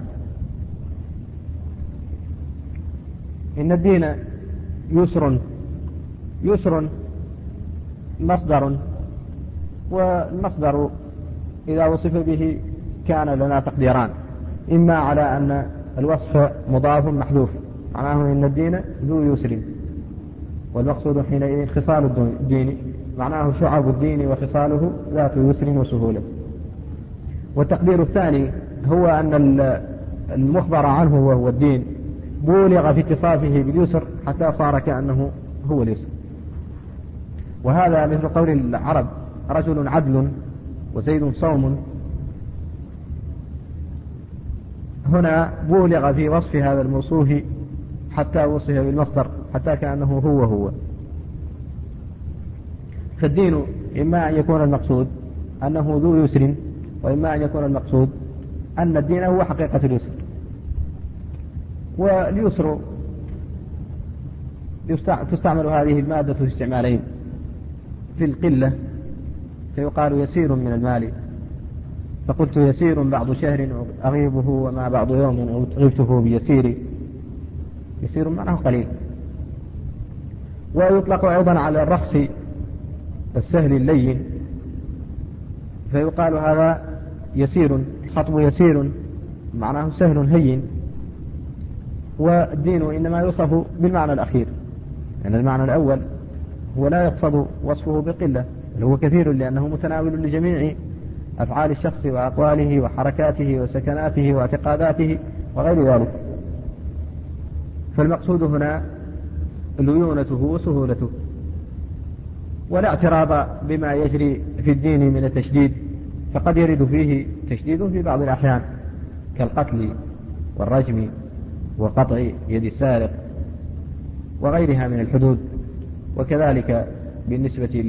إن الدين يسر، يسر مصدر، والمصدر إذا وصف به كان لنا تقديران: إما على أن الوصف مضاف محذوف معناه إن الدين ذو يسر، والمقصود حينئذ خصال الدين معناه شعب الدين وخصاله ذات يسر وسهولة. والتقدير الثاني هو أن المخبر عنه وهو الدين بولغ في اتصافه باليسر حتى صار كأنه هو اليسر. وهذا مثل قول العرب رجل عدل وزيد صوم، هنا بولغ في وصف هذا الموصوف حتى وصف بالمصدر حتى كأنه هو هو. فالدين إما أن يكون المقصود أنه ذو يسر، وإما أن يكون المقصود أن الدين هو حقيقة اليسر. واليسر تستعمل هذه المادة في استعمالين: في القلة فيقال يسير من المال، فقلت يسير بعض شهر أغيبه وما بعض يوم غبته بيسير، يسير معناه قليل. ويطلق أيضا على الرخص السهل اللين، فيقال هذا يسير، الخطب يسير معناه سهل هين. والدين إنما يوصف بالمعنى الأخير، لأن يعني المعنى الأول هو لا يقصد وصفه بقلة، بل هو كثير، لأنه متناول لجميع أفعال الشخص وأقواله وحركاته وسكناته واعتقاداته وغير ذلك. فالمقصود هنا ليونته وسهولته، ولا اعتراض بما يجري في الدين من التشديد، فقد يرد فيه تشديد في بعض الأحيان كالقتل والرجم وقطع يد السارق وغيرها من الحدود. وكذلك بالنسبة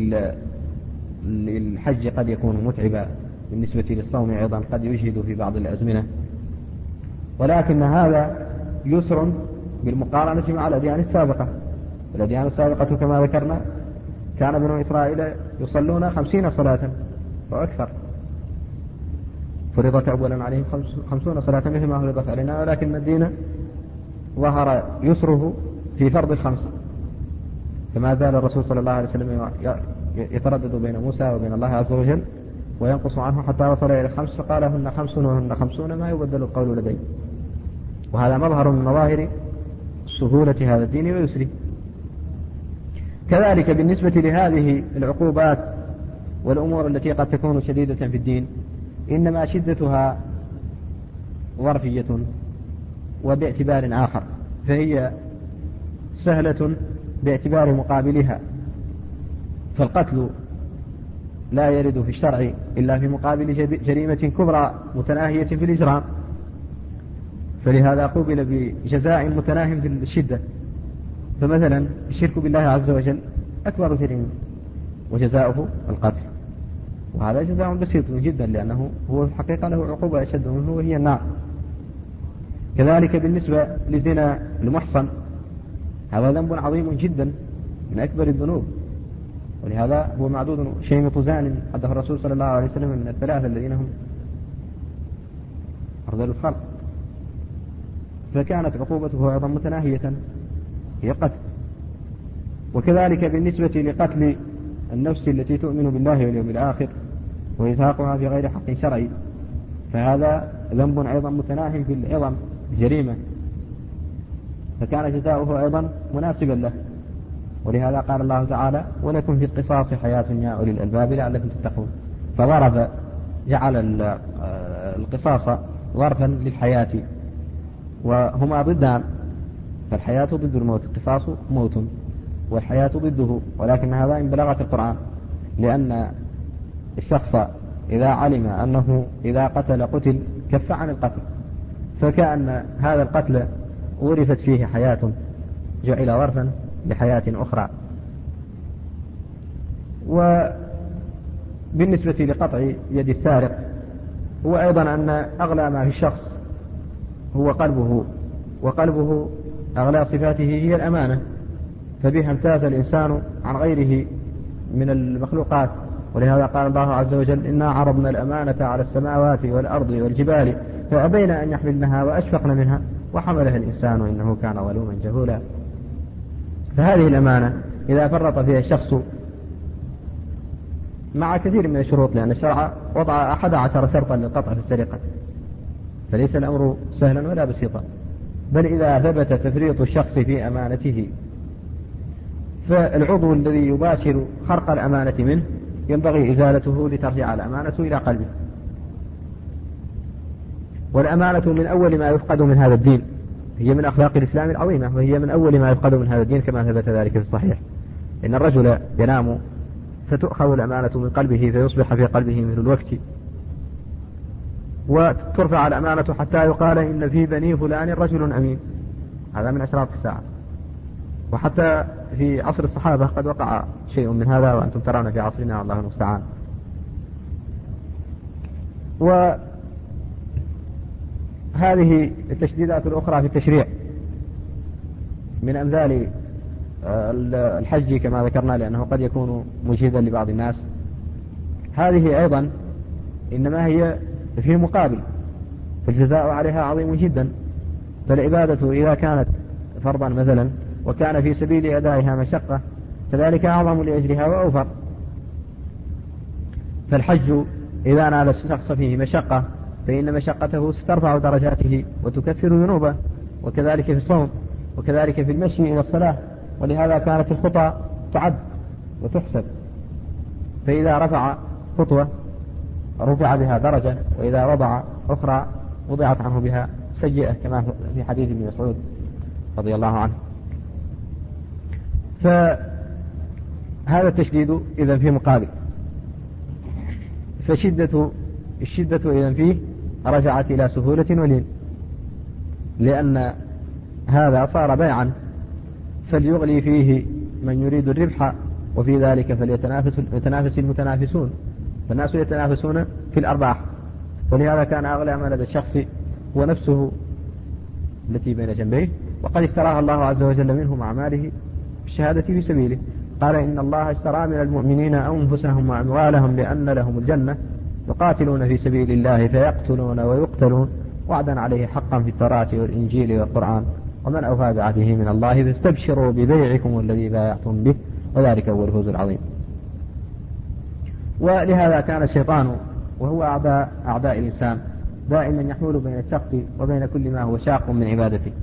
للحج قد يكون متعبا، بالنسبة للصوم أيضا قد يجهد في بعض الأزمنة. ولكن هذا يسر بالمقارنة مع الأديان السابقة. الأديان السابقة كما ذكرنا كان بنو إسرائيل يصلون خمسين صلاة وأكثر، فرضت أولا عليهم خمسون صلاة مثل ما فرضت علينا، ولكن الدين ظهر يسره في فرض الخمس، فما زال الرسول صلى الله عليه وسلم يتردد بين موسى وبين الله عز وجل وينقص عنه حتى وصل إلى الخمس، فقال هن خمسون وهن خمسون ما يبدل القول لدي. وهذا مظهر من مظاهر سهولة هذا الدين ويسره. كذلك بالنسبة لهذه العقوبات والأمور التي قد تكون شديدة في الدين، إنما شدتها ظرفية وباعتبار آخر، فهي سهلة باعتبار مقابلها. فالقتل لا يرد في الشرع إلا في مقابل جريمة كبرى متناهية في الإجرام، فلهذا قوبل بجزاء متناهم في الشدة. فمثلا الشرك بالله عز وجل أكبر جريمة وجزاؤه القتل، وهذا جزاء بسيط جدا، لأنه هو في الحقيقة له عقوبة أشد منه وهي النار. كذلك بالنسبة لزنا المحصن، هذا ذنب عظيم جدا من أكبر الذنوب، ولهذا هو معدود شيمط زان حده الرسول صلى الله عليه وسلم من الثلاثة الذين هم أرذل الخلق، فكانت عقوبته أيضا متناهية هي قتل. وكذلك بالنسبة لقتل النفس التي تؤمن بالله واليوم الآخر وإزهاقها في غير حق شرعي، فهذا ذنب أيضا متناهي في العظم جريمة، فكان جزاؤه أيضا مناسبا له. ولهذا قال الله تعالى: ولكم في القصاص حياة يا أولي الألباب لعلكم تتقون، فضرب جعل القصاص ظرفا للحياة، وهما ضدان، فالحياة ضد الموت، القصاص موت والحياة ضده، ولكن هذا إن بلغت القرآن، لأن الشخص إذا علم أنه إذا قتل قتل كف عن القتل، فكأن هذا القتل ورثت فيه حياة جعل ظرفا لحياة أخرى. وبالنسبة لقطع يد السارق، هو أيضا أن أغلى ما في الشخص هو قلبه، وقلبه أغلى صفاته هي الأمانة، فبها امتاز الإنسان عن غيره من المخلوقات. ولهذا قال الله عز وجل: إنا عرضنا الأمانة على السماوات والأرض والجبال فأبين أن يحملنها وأشفقن منها وحملها الإنسان إنه كان ظلوما جهولا. فهذه الأمانة إذا فرط فيها الشخص مع كثير من الشروط، لأن الشرع وضع أحد عشر شرطا للقطع في السرقة، فليس الأمر سهلا ولا بسيطا، بل إذا ثبت تفريط الشخص في أمانته فالعضو الذي يباشر خرق الأمانة منه ينبغي إزالته لترجع الأمانة إلى قلبه. والأمانة من أول ما يفقد من هذا الدين، هي من أخلاق الإسلام العظيمة، وهي من أول ما يفقد من هذا الدين كما ثبت ذلك في الصحيح: إن الرجل ينام فتؤخذ الأمانة من قلبه فيصبح في قلبه مثل الوقت، وترفع الأمانة حتى يقال إن في بني فلان رجل أمين. هذا من أشراط الساعة. وحتى في عصر الصحابة قد وقع شيء من هذا، وأنتم ترون في عصرنا الله المستعان. وهذه التشديدات الأخرى في التشريع من أمثال الحج كما ذكرنا، لأنه قد يكون مجهدا لبعض الناس، هذه أيضا إنما هي في مقابل، فالجزاء عليها عظيم جدا. فالعبادة إذا كانت فرضا مثلا وكان في سبيل أدائها مشقة فذلك أعظم لأجرها وأوفر. فالحج إذا نال الشخص فيه مشقة فإن مشقته سترفع درجاته وتكفر ذنوبه، وكذلك في الصوم، وكذلك في المشي إلى الصلاة. ولهذا كانت الخطى تعد وتحسب، فإذا رفع خطوة رفع بها درجة، وإذا وضع أخرى وضعت عنه بها سيئة، كما في حديث ابن مسعود رضي الله عنه. فهذا التشديد إذن في مقابل، فشدة الشدة إذن فيه رجعت إلى سهولة ولين، لأن هذا صار بيعا، فليغلي فيه من يريد الربح، وفي ذلك فليتنافس يتنافس المتنافسون، فالناس يتنافسون في الأرباح. ولهذا كان أغلى ما لدى الشخص هو نفسه التي بين جنبيه، وقد اشتراها الله عز وجل منه مع ماله بالشهادة في سبيله. قال: إن الله اشترى من المؤمنين أنفسهم وأموالهم بأن لهم الجنة يقاتلون في سبيل الله فيقتلون ويقتلون وعدا عليه حقا في التوراة والإنجيل والقرآن ومن أوفى بعهده من الله فاستبشروا ببيعكم الذي بايعتم به وذلك هو الفوز العظيم. ولهذا كان الشيطان وهو أعداء أعداء الإنسان دائما يحول بين الشخص وبين كل ما هو شاق من عبادته.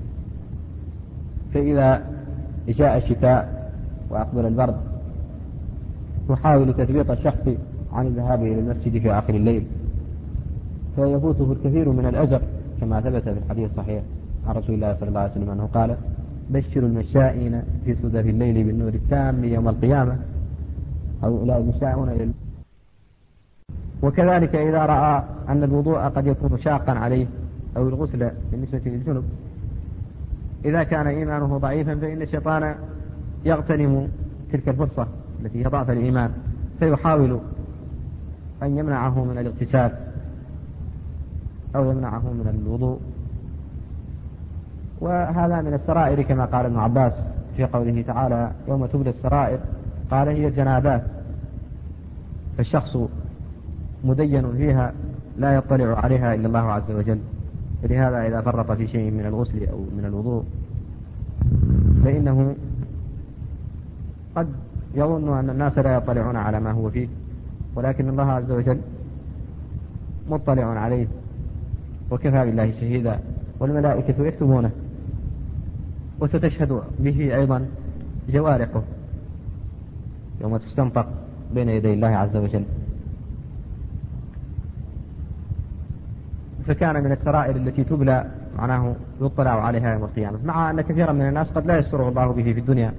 فإذا جاء الشتاء وأقبل البرد يحاول تثبيط الشخص عن الذهاب إلى المسجد في آخر الليل، فيفوته الكثير من الأجر كما ثبت في الحديث الصحيح عن رسول الله صلى الله عليه وسلم أنه قال: بشروا المشائين في سدف الليل بالنور التام يوم القيامة، أو لا المشاؤون إلى. وكذلك إذا رأى أن الوضوء قد يكون شاقا عليه أو الغسل بالنسبة للجنب، إذا كان إيمانه ضعيفا فإن الشيطان يغتنم تلك الفرصة التي هي ضعف الإيمان، فيحاول أن يمنعه من الاغتسال أو يمنعه من الوضوء. وهذا من السرائر كما قال ابن عباس في قوله تعالى يوم تبلى السرائر، قال هي الجنابات، فالشخص مدين فيها لا يطلع عليها إلا الله عز وجل. فلهذا إذا فرط في شيء من الغسل أو من الوضوء فإنه قد يظن أن الناس لا يطلعون على ما هو فيه، ولكن الله عز وجل مطلع عليه وكفى بالله شهيدا، والملائكة يكتبونه، وستشهد به أيضا جوارحه يوم تستنطق بين يدي الله عز وجل. فكان من السرائر التي تبلى معناه يطلع عليها يوم القيامة، مع أن كثيرا من الناس قد لا يستره الله به في الدنيا،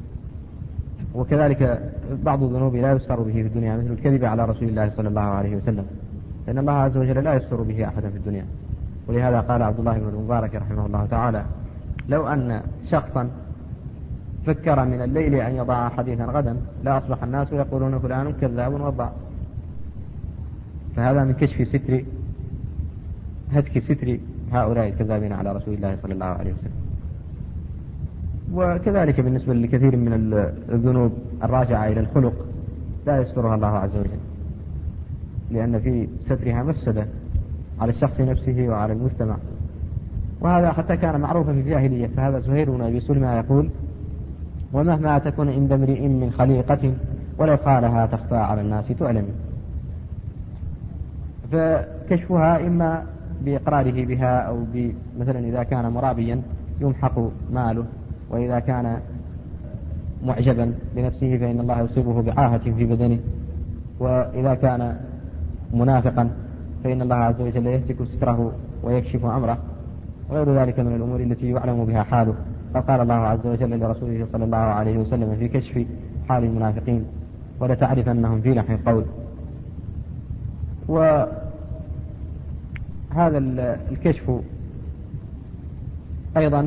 وكذلك بعض الذنوب لا يستر به في الدنيا مثل الكذب على رسول الله صلى الله عليه وسلم، لأن الله عز وجل لا يستر به أحدا في الدنيا. ولهذا قال عبد الله بن المبارك رحمه الله تعالى لو أن شخصا فكر من الليل أن يضع حديثا غدا لا أصبح الناس يقولون فلان كذاب وضع. فهذا من كشف ستر هتك ستر هؤلاء الكذابين على رسول الله صلى الله عليه وسلم. وكذلك بالنسبة لكثير من الذنوب الراجعة إلى الخلق لا يسترها الله عز وجل، لأن في سترها مفسدة على الشخص نفسه وعلى المجتمع. وهذا حتى كان معروفا في الجاهلية. فهذا زهير بن أبي سلمى يقول ومهما تكون عند امرئ من خليقة ولو قالها تخفى على الناس تعلم. فكشفها إما بإقراره بها أو مثلا إذا كان مرابيا يمحق ماله، وإذا كان معجبا بنفسه فإن الله يصيبه بعاهة في بدنه، وإذا كان منافقا فإن الله عز وجل يهتك ستره ويكشف أمره، وغير ذلك من الأمور التي يعلم بها حاله. فقال الله عز وجل لرسوله صلى الله عليه وسلم في كشف حال المنافقين ولتعرفنهم في لحن القول. وهذا الكشف أيضا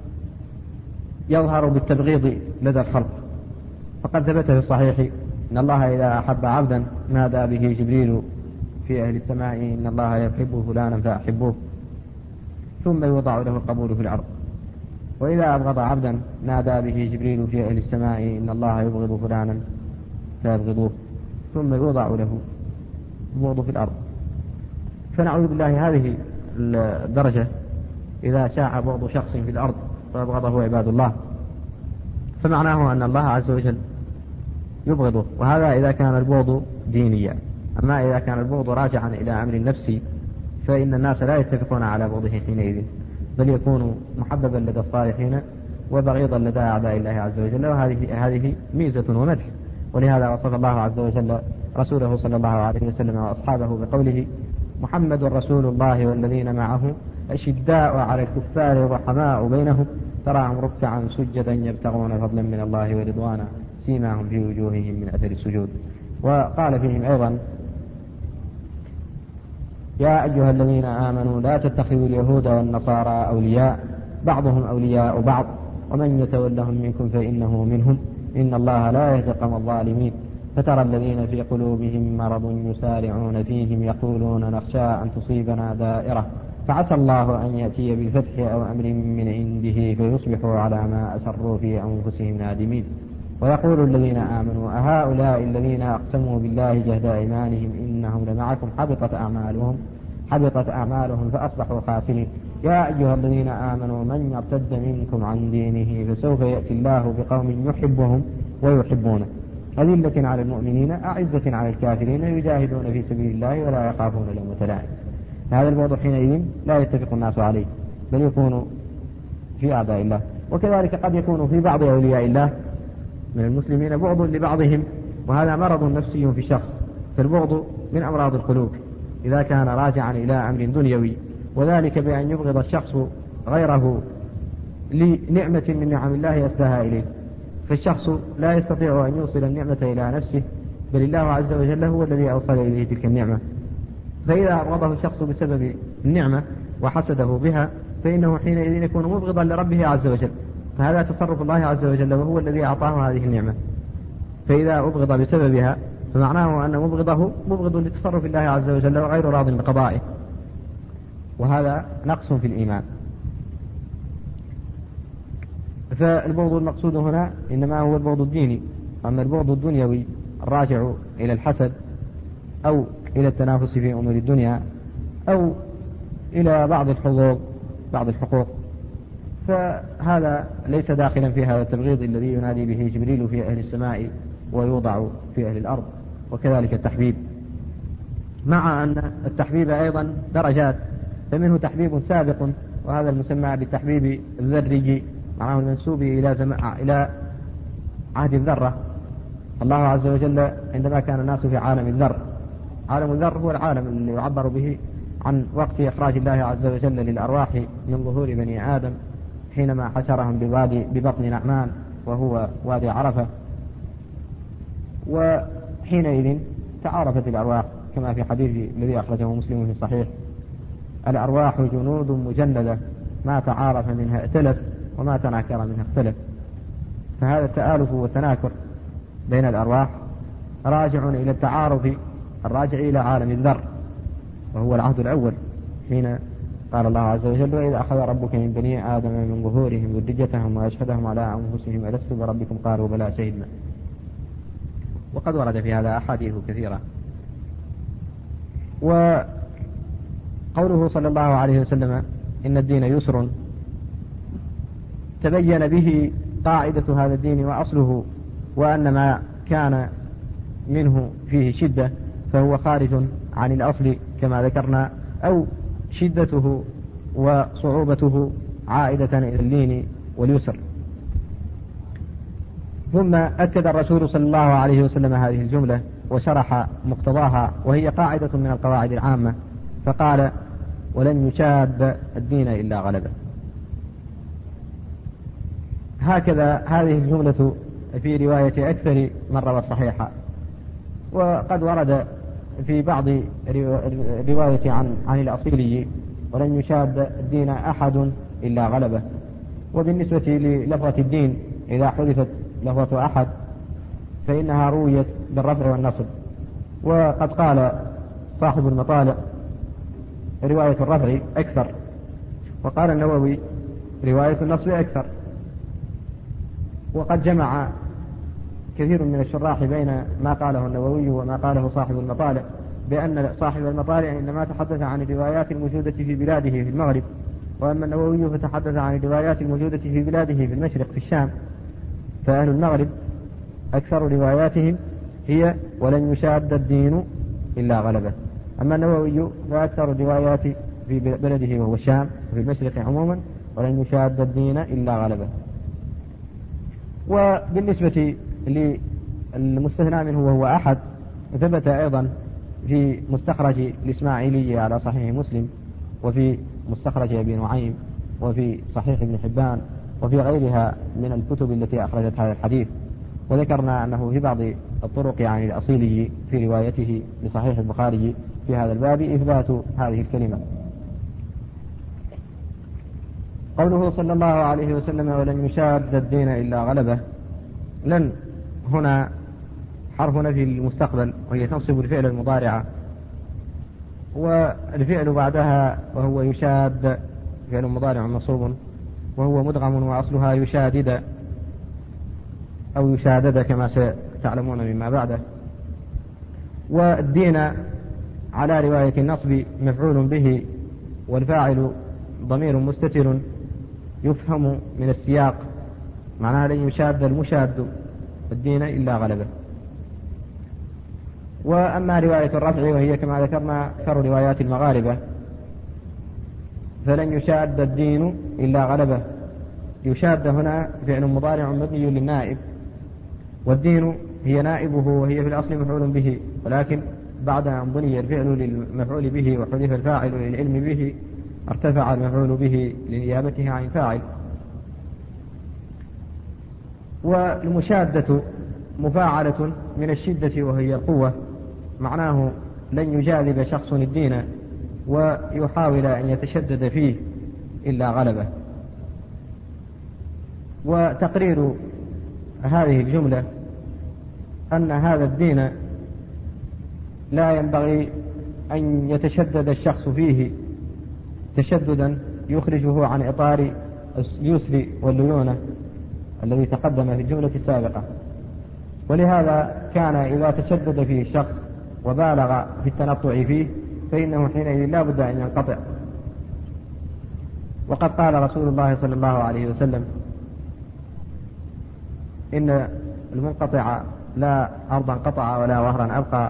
يظهر بالتبغيض لدى الخلق، فقد ثبت في الصحيح إن الله إذا أحب عبدا نادى به جبريل في أهل السماء إن الله يحب فلانا فأحبوه، ثم يوضع له القبول في الأرض. وإذا أبغض عبدا نادى به جبريل في أهل السماء إن الله يبغض فلانا فيبغضوه، ثم يوضع له البغض في الأرض. فنعوذ بالله هذه الدرجة إذا شاع بغض شخص في الأرض فأبغضه عباد الله، فمعناه أن الله عز وجل يبغضه. وهذا إذا كان البغض دينيا. أما إذا كان البغض راجعا إلى أمر نفسي فإن الناس لا يتفقون على بغضه حينئذ، بل يكون محببا لدى الصالحين وبغيضا لدى أعداء الله عز وجل. وهذه هذه ميزة ومدح. ولهذا وصف الله عز وجل رسوله صلى الله عليه وسلم وأصحابه بقوله محمد رسول الله والذين معه أشداء على الكفار رحماء بينهم تراهم ركعا سجدا يبتغون فضلا من الله ورضوانا سيماهم في وجوههم من أثر السجود. وقال فيهم أيضا يا أيها الذين آمنوا لا تتخذوا اليهود والنصارى أولياء بعضهم أولياء بعض ومن يتولهم منكم فإنه منهم إن الله لا يهدي القوم الظالمين. فترى الذين في قلوبهم مرض يسارعون فيهم يقولون نخشى أن تصيبنا دائرة فعسى الله أن يأتي بالفتح أو أمر من عنده فيصبحوا على ما أسروا في أنفسهم نادمين. ويقول الذين آمنوا أهؤلاء الذين أقسموا بالله جهد أيمانهم إنهم لمعكم حبطت أعمالهم حبطت أعمالهم فأصبحوا خاسرين. يا أيها الذين آمنوا من يرتد منكم عن دينه فسوف يأتي الله بقوم يحبهم ويحبونه أذلة على المؤمنين أعزة على الكافرين يجاهدون في سبيل الله ولا يخافون لومة لائم. هذا الوضع حينئذ لا يتفق الناس عليه، بل يكون في أعداء الله. وكذلك قد يكون في بعض أولياء الله من المسلمين بغض لبعضهم، وهذا مرض نفسي في الشخص. فالبغض من أمراض القلوب إذا كان راجعا إلى أمر دنيوي، وذلك بأن يبغض الشخص غيره لنعمة من نعم الله يسدها إليه. فالشخص لا يستطيع أن يوصل النعمة إلى نفسه، بل الله عز وجل هو الذي أوصل إليه تلك النعمة. فإذا أبغضه الشخص بسبب النعمة وحسده بها فإنه حينئذ يكون مبغضا لربه عز وجل، فهذا تصرف الله عز وجل وهو الذي أعطاه هذه النعمة. فإذا أبغض بسببها فمعناه أن مبغضه مبغض لتصرف الله عز وجل وغير راض بقضائه، وهذا نقص في الإيمان. فالبغض المقصود هنا إنما هو البغض الديني. أما البغض الدنيوي الراجع إلى الحسد أو إلى التنافس في أمور الدنيا أو إلى بعض الحظوظ بعض الحقوق، فهذا ليس داخلا في هذا التبغيض الذي ينادي به جبريل في أهل السماء ويوضع في أهل الأرض. وكذلك التحبيب، مع أن التحبيب أيضا درجات، فمنه تحبيب سابق وهذا المسمى بالتحبيب الذري، معناه المنسوب إلى, زم... إلى عهد الذرة. الله عز وجل عندما كان الناس في عالم الذر، عالم الذر هو العالم اللي يعبر به عن وقت إخراج الله عز وجل للأرواح من ظهور بني آدم حينما حشرهم بوادي ببطن نعمان وهو وادي عرفة، وحينئذ تعارفت الأرواح كما في حديث الذي أخرجه مسلم في الصحيح: الأرواح جنود مجندة ما تعارف منها ائتلف وما تناكر منها اختلف. فهذا التآلف والتناكر بين الأرواح راجع إلى التعارف الراجع إلى عالم الذر، وهو العهد الأول حين قال الله عز وجل: وإذا أخذ ربك من بني آدم من ظهورهم ذريتهم وأشهدهم على أنفسهم ألست بربكم قالوا بلى شهدنا. وقد ورد في هذا أحاديث كثيرة. وقوله صلى الله عليه وسلم إن الدين يسر تبين به قاعدة هذا الدين وأصله، وأن ما كان منه فيه شدة فهو خارج عن الأصل كما ذكرنا، أو شدته وصعوبته عائدة إلى اللين واليسر. ثم أكد الرسول صلى الله عليه وسلم هذه الجملة وشرح مقتضاها، وهي قاعدة من القواعد العامة، فقال: ولن يشاد الدين إلا غلبه. هكذا هذه الجملة في رواية أكثر من روى الصحيحة. وقد ورد في بعض رواية عن, عن الأصيلي: ولن يشاد الدين أحد إلا غلبه. وبالنسبة للفظة الدين إذا حذفت لفظة أحد فإنها رويت بالرفع والنصب. وقد قال صاحب المطالع: رواية الرفع أكثر، وقال النووي: رواية النصب أكثر. وقد جمع كثير من الشراح بين ما قاله النووي وما قاله صاحب المطالع، بأن صاحب المطالع إنما تحدث عن الروايات الموجودة في بلاده في المغرب، وأما النووي فتحدث عن الروايات الموجودة في بلاده في المشرق في الشام. فأهل المغرب أكثر رواياتهم هي ولن يشاد الدين إلا غلبه. أما النووي فأكثر الروايات في بلده وهو الشام وفي المشرق عموما ولن يشاد الدين إلا غلبه. وبالنسبة للمستثنى منه وهو أحد، ثبت أيضا في مستخرج الإسماعيلي على صحيح مسلم، وفي مستخرج أبي نعيم، وفي صحيح ابن حبان، وفي غيرها من الكتب التي أخرجت هذا الحديث. وذكرنا أنه في بعض الطرق عن يعني الأصيلي في روايته لصحيح البخاري في هذا الباب إثبات هذه الكلمة. قوله صلى الله عليه وسلم: ولن يشاد الدين إلا غلبه، لن هنا حرف نفي المستقبل وهي تنصب الفعل المضارع، والفعل بعدها وهو يشاد فعل مضارع منصوب وهو مدغم وأصلها يشادد أو يشادد كما ستعلمون مما بعده. والدين على رواية النصب مفعول به، والفاعل ضمير مستتر يفهم من السياق، معناها لن يشاد المشاد الدين إلا غلبه. وأما رواية الرفع وهي كما ذكرنا أكثر روايات المغاربة، فلن يشاد الدين إلا غلبه. يشاد هنا فعل مضارع مبني للنائب، والدين هي نائبه وهي في الأصل مفعول به، ولكن بعد أن بني الفعل للمفعول به وحذف الفاعل للعلم به ارتفع المفعول به لنيابته عن فاعل. والمشادة مفاعلة من الشدة وهي القوة، معناه لن يجاذب شخص الدين ويحاول أن يتشدد فيه إلا غلبه. وتقرير هذه الجملة أن هذا الدين لا ينبغي أن يتشدد الشخص فيه تشددا يخرجه عن إطار اليسر والليونة الذي تقدم في الجملة السابقة. ولهذا كان إذا تشدد فيه الشخص وبالغ في التنطع فيه فإنه حينئذ لا بد أن ينقطع. وقد قال رسول الله صلى الله عليه وسلم إن المنقطع لا أرضا قطع ولا وهرا أبقى،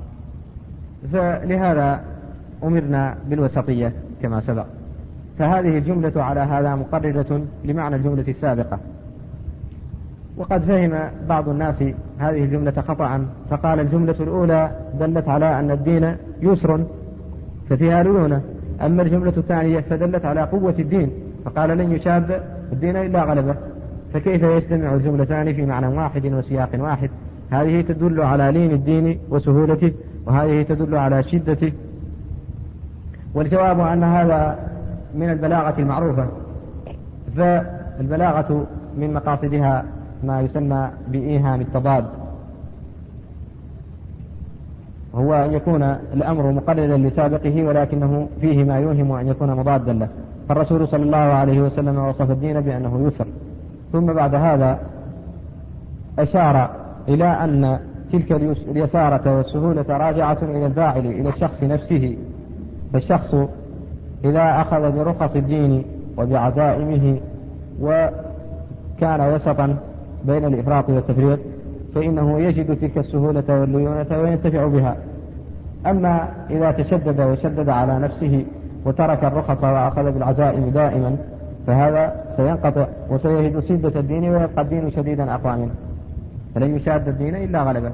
فلهذا أمرنا بالوسطية كما سبق. فهذه الجملة على هذا مقررة لمعنى الجملة السابقة. وقد فهم بعض الناس هذه الجملة خطأ، فقال الجملة الأولى دلت على أن الدين يسر ففيها ليونة، أما الجملة الثانية فدلت على قوة الدين فقال لن يشاد الدين إلا غلبه، فكيف يجتمع الجملتان في معنى واحد وسياق واحد؟ هذه تدل على لين الدين وسهولته، وهذه تدل على شدته. والجواب أن هذا من البلاغة المعروفة، فالبلاغة من مقاصدها ما يسمى بإيهام التضاد، هو أن يكون الأمر مقررا لسابقه ولكنه فيه ما يوهم أن يكون مضادا له. فالرسول صلى الله عليه وسلم وصف الدين بأنه يسر، ثم بعد هذا أشار إلى أن تلك اليسارة والسهولة راجعة إلى الفاعل، إلى الشخص نفسه. فالشخص إذا أخذ برخص الدين وبعزائمه وكان وسطا بين الإفراط والتفريط فإنه يجد تلك السهولة والليونة وينتفع بها. أما إذا تشدد وشدد على نفسه وترك الرخص وأخذ بالعزائم دائما فهذا سينقطع وسيجد شدة الدين ويبقى الدين شديدا أقوى منه، فلن يشاد الدين إلا غلبه.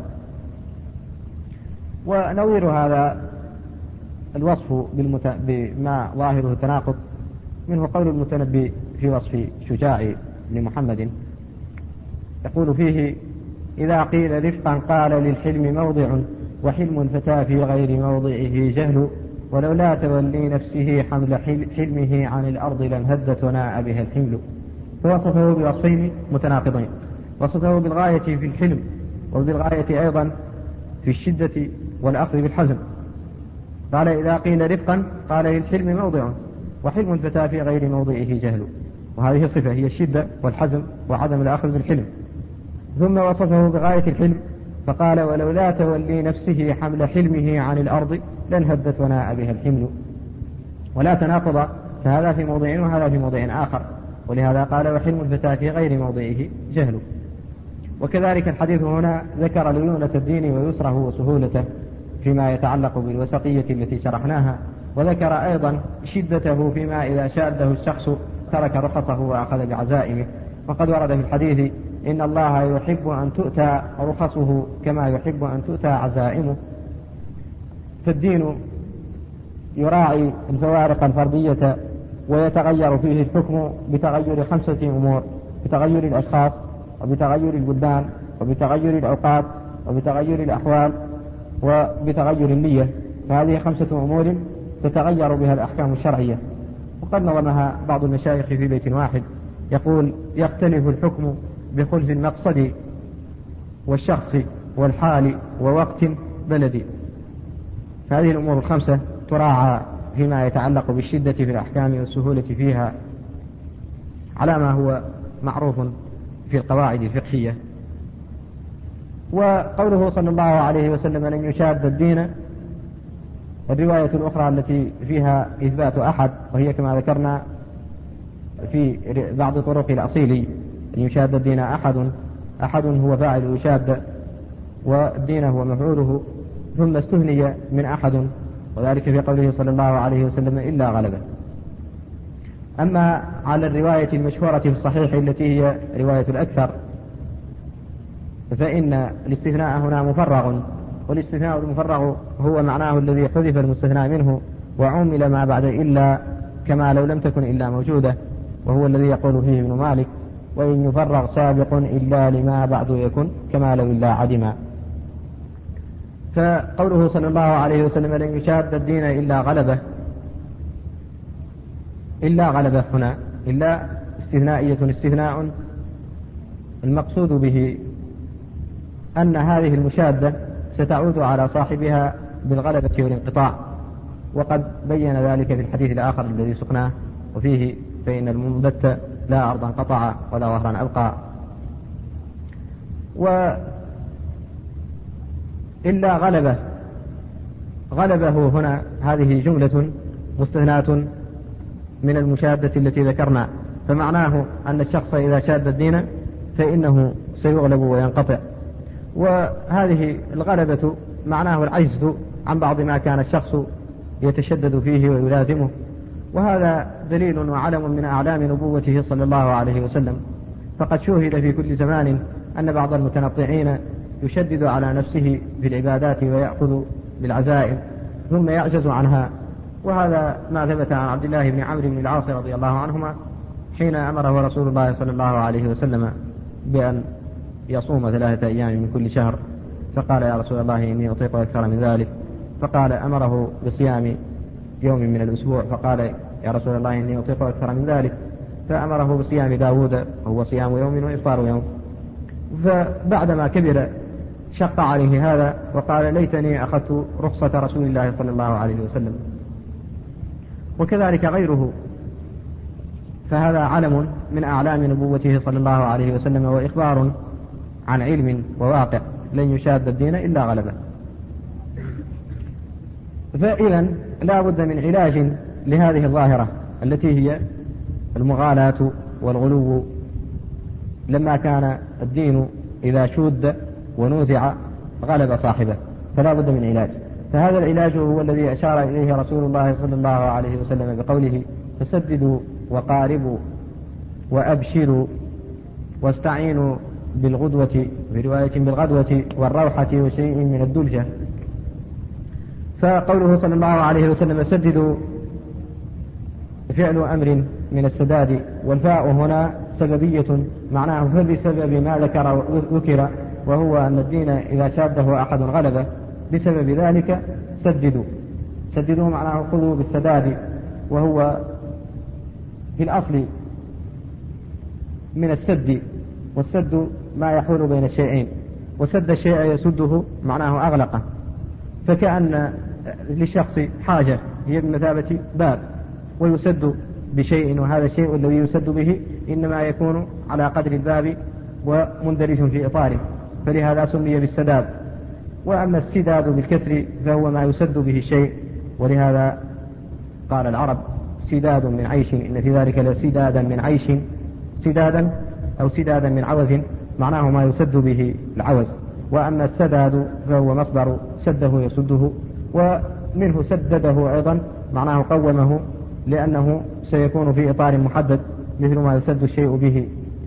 ونظير هذا الوصف بالمت... بما ظاهره تناقض منه قول المتنبي في وصف شجاع لمحمد، يقول فيه: إذا قيل رفقا قال للحلم موضع، وحلم الفتى في غير موضعه جهل، ولولا تولي نفسه حمل حلمه عن الأرض لانهدت وناء بها الحمل. فوصفه بوصفين متناقضين، وصفه بالغاية في الحلم وبالغاية أيضا في الشدة والأخذ بالحزم. قال إذا قيل رفقا قال للحلم موضع، وحلم الفتى في غير موضعه جهل، وهذه الصفة هي الشدة والحزم وعدم الأخذ بالحلم. ثم وصفه بغاية الحلم فقال: ولولا تولي نفسه حمل حلمه عن الأرض لانهدت وناء بها الحمل. ولا تناقض، فهذا في موضع وهذا في موضع آخر، ولهذا قال: وحلم الفتى في غير موضعه جهل. وكذلك الحديث هنا ذكر ليونة الدين ويسره وسهولته فيما يتعلق بالوسطية التي شرحناها، وذكر أيضا شدته فيما إذا شاده الشخص ترك رخصه وأخذ بعزائمه. وقد ورد في الحديث: إن الله يحب أن تؤتى رخصه كما يحب أن تؤتى عزائمه. فالدين يراعي الفوارق الفردية ويتغير فيه الحكم بتغير خمسة أمور: بتغير الأشخاص، وبتغير البلدان، وبتغير الأوقات، وبتغير الأحوال، وبتغير النية. فهذه خمسة أمور تتغير بها الأحكام الشرعية. وقد نظمها بعض المشايخ في بيت واحد يقول: يختلف الحكم بخلف المقصد والشخص والحال ووقت بلدي. هذه الأمور الخمسة تراعى فيما يتعلق بالشدة في الأحكام والسهولة فيها على ما هو معروف في القواعد الفقهية. وقوله صلى الله عليه وسلم: لن يشاد الدين، الرواية الأخرى التي فيها إثبات أحد، وهي كما ذكرنا في بعض طرق الأصيل: أن يشاد الدين أحد، أحد هو فاعل يشاد والدين هو مفعوله، ثم استثني من أحد، وذلك في قوله صلى الله عليه وسلم: إلا غلبه. أما على الرواية المشهورة في الصحيح التي هي رواية الأكثر فإن الاستثناء هنا مفرغ، والاستثناء المفرغ هو معناه الذي حذف المستثنى منه وعمل ما بعد إلا كما لو لم تكن إلا موجودة، وهو الذي يقول فيه ابن مالك: وإن يفرغ سابق إلا لما بعد يكن كما لو إلا عدما. فقوله صلى الله عليه وسلم: لن يشاد الدين إلا غلبه، إلا غلبه هنا إلا استثنائية استثناء المقصود به أن هذه المشادة ستعود على صاحبها بالغلبة والانقطاع، وقد بين ذلك في الحديث الآخر الذي سقناه وفيه فإن المنبت لا أرضا قطع ولا ظهرا أبقى. وإلا غلبة غلبه هنا هذه جملة مستثناة من المشادة التي ذكرنا، فمعناه أن الشخص إذا شاد الدين فإنه سيغلب وينقطع. وهذه الغلبة معناه العجز عن بعض ما كان الشخص يتشدد فيه ويلازمه، وهذا دليل وعلم من أعلام نبوته صلى الله عليه وسلم. فقد شوهد في كل زمان أن بعض المتنطعين يشدد على نفسه في العبادات ويأخذ بالعزائم ثم يعجز عنها، وهذا ما ثبت عن عبد الله بن عمرو بن العاص رضي الله عنهما حين أمره رسول الله صلى الله عليه وسلم بأن يصوم ثلاثة أيام من كل شهر، فقال يا رسول الله إني أطيق أكثر من ذلك، فقال أمره بصيام يوم من الأسبوع، فقال يا رسول الله إني أطيق أكثر من ذلك، فأمره بصيام داود وهو صيام يوم وإفطار يوم. فبعدما كبر شق عليه هذا وقال ليتني أخذت رخصة رسول الله صلى الله عليه وسلم. وكذلك غيره، فهذا علم من أعلام نبوته صلى الله عليه وسلم وإخبار عن علم وواقع لن يشاد الدين إلا غلبه. فإذا لا بد من علاج لهذه الظاهرة التي هي المغالاة والغلو، لما كان الدين إذا شود ونوزع غلب صاحبه، فلا بد من علاج. فهذا العلاج هو الذي أشار إليه رسول الله صلى الله عليه وسلم بقوله فسددوا وقاربوا وأبشروا واستعينوا بالغدوة، في رواية بالغدوة والروحة وشيء من الدلجة. فقوله صلى الله عليه وسلم سددوا فعل أمر من السداد، والفاء هنا سببية، معناه فبسبب ما ذكر ذكر، وهو أن الدين إذا شاده أحد غلبه بسبب ذلك سددوا. سددوا معناه خذوا بالسداد، وهو في الأصل من السد، والسد ما يحول بين الشيئين، وسد الشيء يسده معناه أغلقه، فكأن للشخص حاجة هي بمثابة باب ويسد بشيء، وهذا الشيء الذي يسد به إنما يكون على قدر الباب ومندرج في إطاره، فلهذا سمي بالسداد. وأما السداد بالكسر فهو ما يسد به الشيء، ولهذا قال العرب سداد من عيش، إن في ذلك لسدادا من عيش، سدادا أو سدادا من عوز، معناه ما يسد به العوز. وأما السداد فهو مصدر سده يسده، ومنه سدده أيضا معناه قومه، لأنه سيكون في إطار محدد مثل ما يسد الشيء به.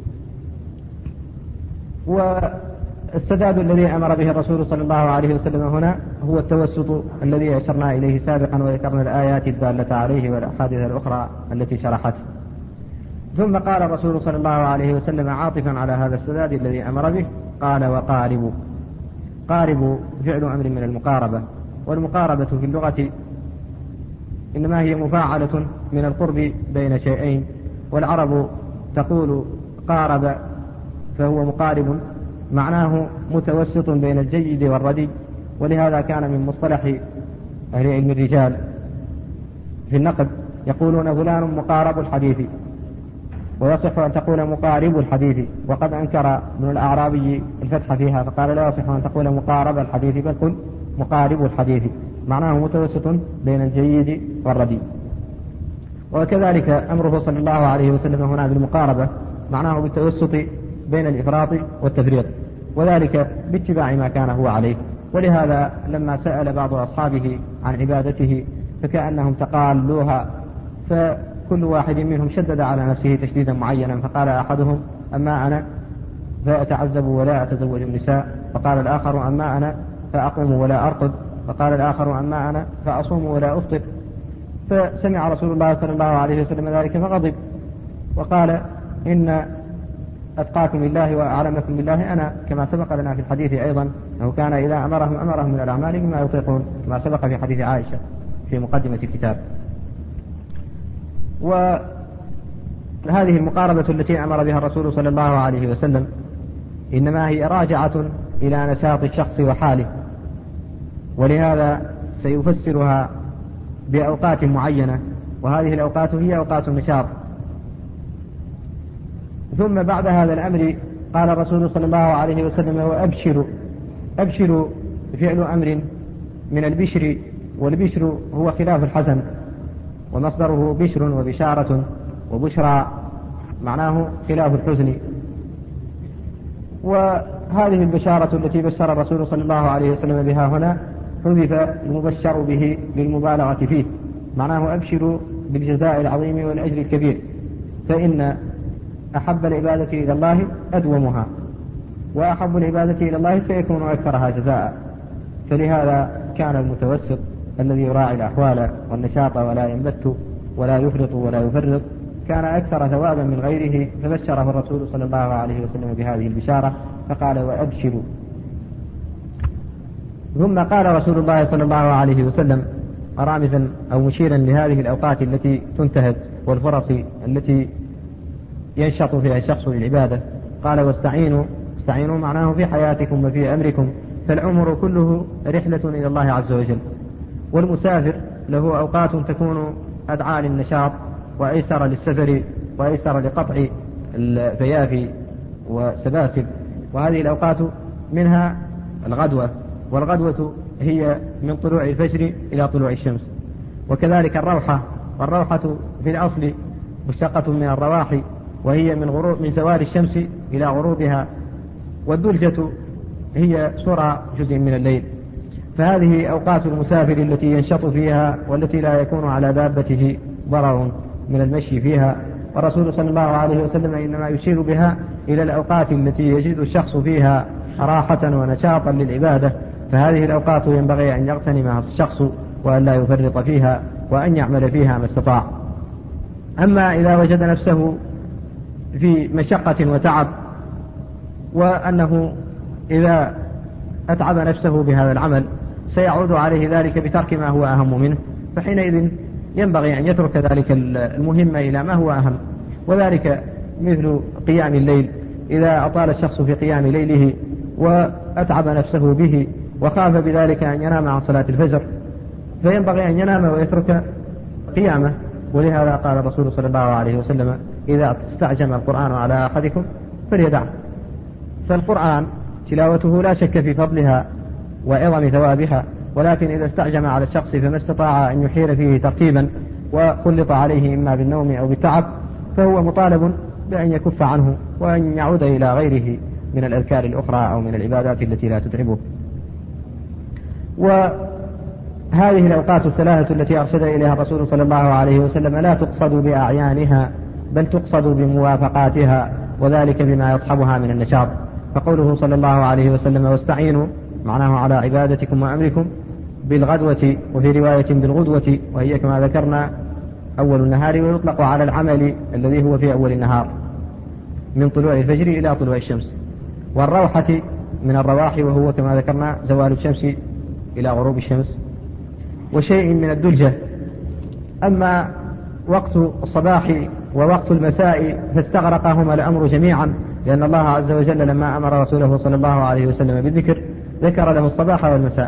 والسداد الذي أمر به الرسول صلى الله عليه وسلم هنا هو التوسط الذي أشرنا إليه سابقا، وذكرنا الآيات الدالة عليه والأحاديث الأخرى التي شرحته. ثم قال الرسول صلى الله عليه وسلم عاطفا على هذا السداد الذي أمر به قال وقاربوا. قاربوا فعل أمر من المقاربة، والمقاربة في اللغة إنما هي مفاعلة من القرب بين شيئين، والعرب تقول قارب فهو مقارب، معناه متوسط بين الجيد والردي. ولهذا كان من مصطلح أهل علم الرجال في النقد يقولون فلان مقارب الحديث، ويصح أن تقول مقارب الحديث. وقد أنكر ابن الأعرابي الفتح فيها فقال لا يصح أن تقول مقارب الحديث، بل قل مقارب الحديث، معناه متوسط بين الجيد والردي. وكذلك أمره صلى الله عليه وسلم هنا بالمقاربة معناه بالتوسط بين الإفراط والتفريط، وذلك باتباع ما كان هو عليه. ولهذا لما سأل بعض أصحابه عن عبادته فكأنهم تقالوها، فكل واحد منهم شدد على نفسه تشديدا معينا، فقال أحدهم أما أنا فأتعذب ولا أتزوج النساء، فقال الآخر أما أنا فأقوم ولا أرقد، فقال الآخر أما أنا فأصوم ولا أفطر. فسمع رسول الله صلى الله عليه وسلم ذلك فغضب وقال إن أتقاكم بالله وأعلمكم بالله أنا، كما سبق لنا في الحديث أيضا أنه كان إذا أمرهم أمرهم من الأعمال بما يطيقون، كما سبق في حديث عائشة في مقدمة الكتاب. وهذه المقاربة التي أمر بها الرسول صلى الله عليه وسلم إنما هي راجعة إلى نشاط الشخص وحاله، ولهذا سيفسرها بأوقات معينة، وهذه الأوقات هي أوقات النشاط. ثم بعد هذا الأمر قال الرسول صلى الله عليه وسلم: وأبشروا. أبشروا فعل أمر من البشر، والبشر هو خلاف الحزن، ومصدره بشر وبشارة وبشرى، معناه خلاف الحزن. وهذه البشارة التي بشر الرسول صلى الله عليه وسلم بها هنا حذف المبشر به للمبالغة فيه، معناه أبشروا بالجزاء العظيم والأجر الكبير، فإن أحب العبادة إلى الله أدومها، وأحب العبادة إلى الله سيكون أكثرها جزاء. فلهذا كان المتوسط الذي يراعي الأحوال والنشاط ولا ينبت ولا يفرط ولا يفرط كان أكثر ثوابا من غيره، فبشره الرسول صلى الله عليه وسلم بهذه البشارة فقال: وأبشروا. ثم قال رسول الله صلى الله عليه وسلم رامزا أو مشيرا لهذه الأوقات التي تنتهز والفرص التي ينشط فيها الشخص للعبادة، قال: واستعينوا. استعينوا معناه في حياتكم وفي أمركم، فالعمر كله رحلة إلى الله عز وجل. والمسافر له أوقات تكون أدعى للنشاط وأيسر للسفر وأيسر لقطع الفيافي وسباسب، وهذه الأوقات منها الغدوة، والغدوة هي من طلوع الفجر إلى طلوع الشمس. وكذلك الروحة، والروحة في الأصل مشتقة من الرواح، وهي من غروب من زوال الشمس إلى غروبها. والدلجة هي سرى جزء من الليل. فهذه أوقات المسافر التي ينشط فيها والتي لا يكون على دابته ضرر من المشي فيها. والرسول صلى الله عليه وسلم إنما يشير بها إلى الأوقات التي يجد الشخص فيها راحة ونشاطا للعبادة، فهذه الأوقات ينبغي أن يغتنمها الشخص وأن لا يفرط فيها، وأن يعمل فيها ما استطاع. أما إذا وجد نفسه في مشقة وتعب، وأنه إذا أتعب نفسه بهذا العمل سيعود عليه ذلك بترك ما هو أهم منه، فحينئذ ينبغي أن يترك ذلك المهم إلى ما هو أهم. وذلك مثل قيام الليل، إذا أطال الشخص في قيام ليله وأتعب نفسه به وخاف بذلك أن ينام عن صلاة الفجر، فينبغي أن ينام ويترك قيامه. ولهذا قال الرسول صلى الله عليه وسلم: إذا استعجم القرآن على أحدكم فليدعه. فالقرآن تلاوته لا شك في فضلها وعظم ثوابها، ولكن إذا استعجم على الشخص فما استطاع أن يحيل فيه ترتيبا وخلط عليه إما بالنوم أو بالتعب، فهو مطالب بأن يكف عنه وأن يعود إلى غيره من الأذكار الأخرى أو من العبادات التي لا تتعبه. وهذه الأوقات الثلاثة التي أرشد إليها الرسول صلى الله عليه وسلم لا تقصد بأعيانها، بل تقصد بموافقاتها، وذلك بما يصحبها من النشاط. فقوله صلى الله عليه وسلم: واستعينوا معناه على عبادتكم وأمركم بالغدوة، وفي رواية بالغدوة، وهي كما ذكرنا أول النهار، ويطلق على العمل الذي هو في أول النهار من طلوع الفجر إلى طلوع الشمس. والروحة من الرواح، وهو كما ذكرنا زوال الشمس إلى غروب الشمس. وشيء من الدلجة. أما وقت الصباح ووقت المساء فاستغرقهما الأمر جميعا، لأن الله عز وجل لما أمر رسوله صلى الله عليه وسلم بالذكر ذكر له الصباح والمساء.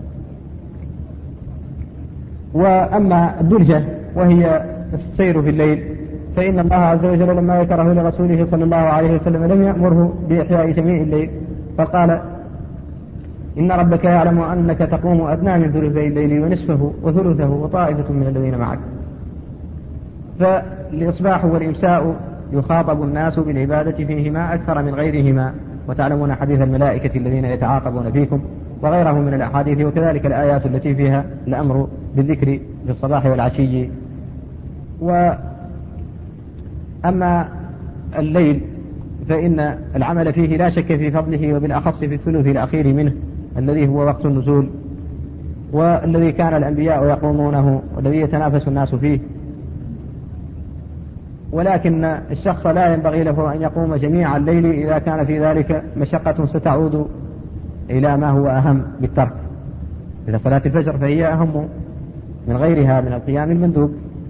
وأما الدلجة وهي السير في الليل، فإن الله عز وجل لما ذكره لرسوله صلى الله عليه وسلم لم يأمره بإحياء جميع الليل، فقال: إن ربك يعلم أنك تقوم أدنى من ثلثي الليل ونصفه وثلثه وطائفة من الذين معك. فالإصباح والإمساء يخاطب الناس بالعبادة فيهما أكثر من غيرهما، وتعلمون حديث الملائكة الذين يتعاقبون فيكم وغيره من الأحاديث، وكذلك الآيات التي فيها الأمر بالذكر في الصباح والعشي. وأما الليل فإن العمل فيه لا شك في فضله، وبالأخص في الثلث الأخير منه الذي هو وقت النزول، والذي كان الأنبياء يقومونه والذي يتنافس الناس فيه. ولكن الشخص لا ينبغي له أن يقوم جميع الليل إذا كان في ذلك مشقة ستعود إلى ما هو أهم بالترك. إذا صلاة الفجر فهي أهم من غيرها من القيام المندوب.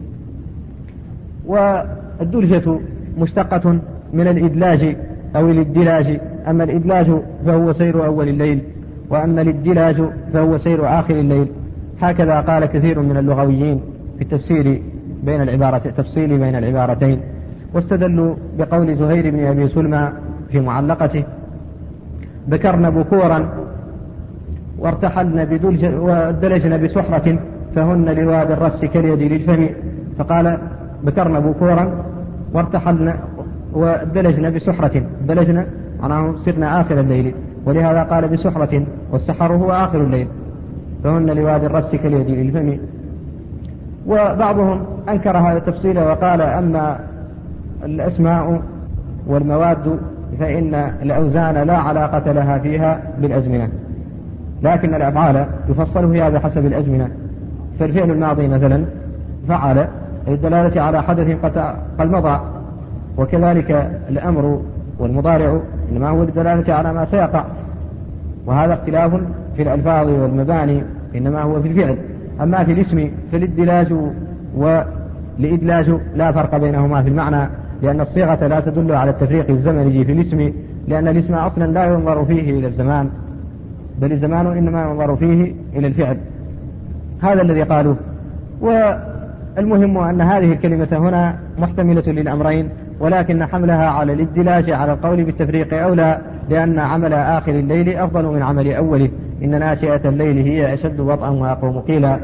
والدلجة مشتقة من الإدلاج أو الادلاج. أما الإدلاج فهو سير أول الليل، وأما الادلاج فهو سير آخر الليل، هكذا قال كثير من اللغويين في التفسير بين العبارة تفصيل بين العبارتين، واستدلوا بقول زهير بن أبي سلمى في معلقته: بكرن بكورا وارتحلن بدلج ودلجن بسحرة فهن لواد الرس كاليد للفم. فقال: بكرن بكورا وارتحلن ودلجن بسحرة، دلجن معناه صرنا آخر الليل، ولهذا قال بسحرة، والسحر هو آخر الليل، فهن لواد الرس كاليد للفم. وبعضهم أنكر هذا التفصيل وقال: أما الأسماء والمواد فإن الأوزان لا علاقة لها فيها بالأزمنة، لكن الأفعال يفصل فيها بحسب الأزمنة. فالفعل الماضي مثلا فعل للدلالة على حدث قد مضى، وكذلك الأمر والمضارع إنما هو للدلالة على ما سيقع، وهذا اختلاف في الألفاظ والمباني إنما هو في الفعل. أما في الاسم فالإدلاج والإدلاج لا فرق بينهما في المعنى، لأن الصيغة لا تدل على التفريق الزمني في الاسم، لأن الاسم أصلا لا ينظر فيه إلى الزمان، بل الزمان إنما ينظر فيه إلى الفعل. هذا الذي قالوه. والمهم أن هذه الكلمة هنا محتملة للأمرين، ولكن حملها على الإدلاج على القول بالتفريق أولى، لأن عمل آخر الليل أفضل من عمل أوله، إن ناشئة الليل هي أشد وطئا وأقوم قيلا.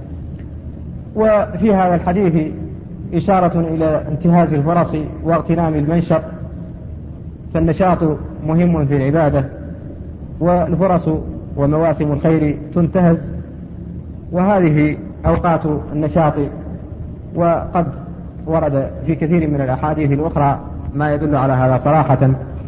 وفي هذا الحديث إشارة إلى انتهاز الفرص واغتنام المنشط، فالنشاط مهم في العبادة، والفرص ومواسم الخير تنتهز، وهذه أوقات النشاط. وقد ورد في كثير من الأحاديث الأخرى ما يدل على هذا صراحة.